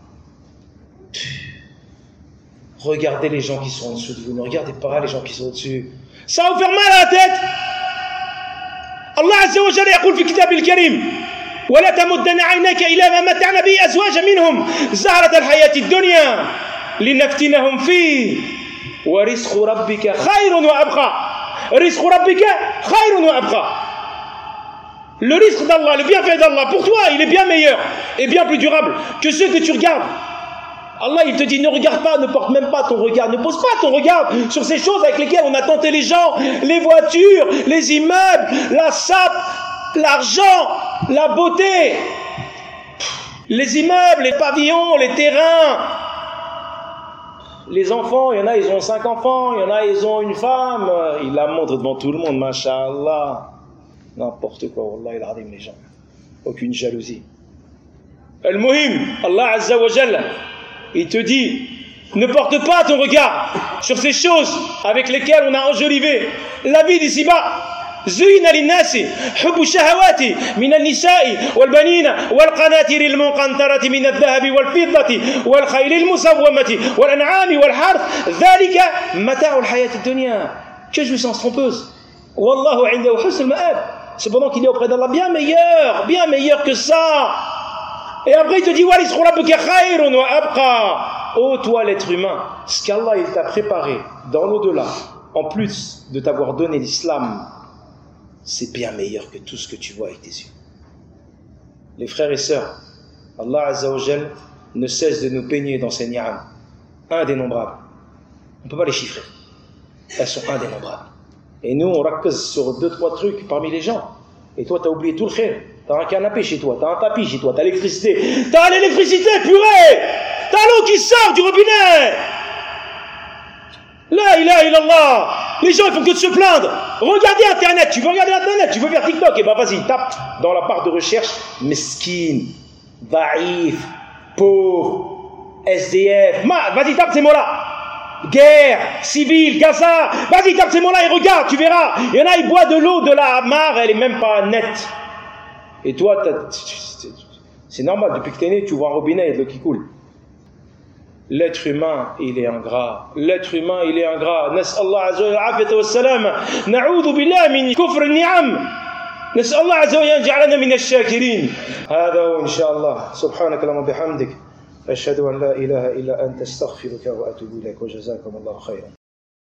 Regardez les gens qui sont en dessous de vous. Ne regardez pas les gens qui sont au-dessus. Ça va vous faire mal à la tête. Allah Azza wa Jalla يقول في كتاب الكريم ولا تمدن عينيك إلى ما متعنا به أزواجا منهم زهرة الحياة الدنيا لنفتنهم فيه ورزق ربك خير وأبقى رزق ربك خير وأبقى. Le risque d'Allah, le bienfait d'Allah pour toi, il est bien meilleur et bien plus durable que ceux que tu regardes. Allah, il te dit, ne regarde pas, ne porte même pas ton regard, ne pose pas ton regard sur ces choses avec lesquelles on a tenté les gens, les voitures, les immeubles, la sape, l'argent, la beauté, les immeubles, les pavillons, les terrains. Les enfants, il y en a, ils ont cinq enfants, il y en a, ils ont une femme, ils la montrent devant tout le monde, masha'Allah. N'importe quoi, wallah, il adim les gens. Aucune jalousie. Al-Muhim, Allah Azza wa Jalla, il te dit, ne porte pas ton regard sur ces choses avec lesquelles on a enjolivé la vie d'ici-bas. زين للناس حب الشهوات من النساء والبنين والقناطير المقنطرة من الذهب والفضة والخيل المسومة والأنعام والحرث ذلك متاع الحياة الدنيا. Que jouissance trompeuse. Wallahu indahu husnul ma'ab. Cependant qu'il est auprès d'Allah bien meilleur, bien meilleur que ça. Et après il te dit wa rizqu rabbika khayrun wa abqa. Ô toi l'être humain, ce qu'Allah il t'a préparé dans l'au-delà, en plus de t'avoir donné l'islam, c'est bien meilleur que tout ce que tu vois avec tes yeux. Les frères et sœurs, Allah Azza wa Jal ne cesse de nous peigner dans ses ni'am, indénombrables. On ne peut pas les chiffrer. Elles sont indénombrables. Et nous, on raccuse sur deux, trois trucs parmi les gens. Et toi, tu as oublié tout le khair. Tu as un canapé chez toi, tu as un tapis chez toi, tu as l'électricité. Tu as l'électricité, purée. Tu as l'eau qui sort du robinet. La ilaha illallah. Les gens, ils font que de se plaindre. Regardez Internet. Tu veux regarder Internet, tu veux faire TikTok, et ben vas-y, tape dans la barre de recherche meskin, daïf, pauvre, S D F. Vas-y, tape ces mots-là. Guerre, civile, Gaza. Vas-y, tape ces mots-là et regarde, tu verras. Il y en a, ils boivent de l'eau de la mare, elle est même pas nette. Et toi, c'est normal, depuis que tu es né, tu vois un robinet et de l'eau qui coule. L'être humain, il est ingrat. L'être humain, il est ingrat. Nas'Allah azza wa jalla wa salam. Na'udhu billah min kufr al-ni'am. Nas'Allah azza wa jalla ja'alana min ash-shakirin. Hada wa inshallah. Subhanaka wa bihamdik. أشهد أن لا إله إلا أنت أستغفرك وأتوب إليك وجزاكم الله خيرا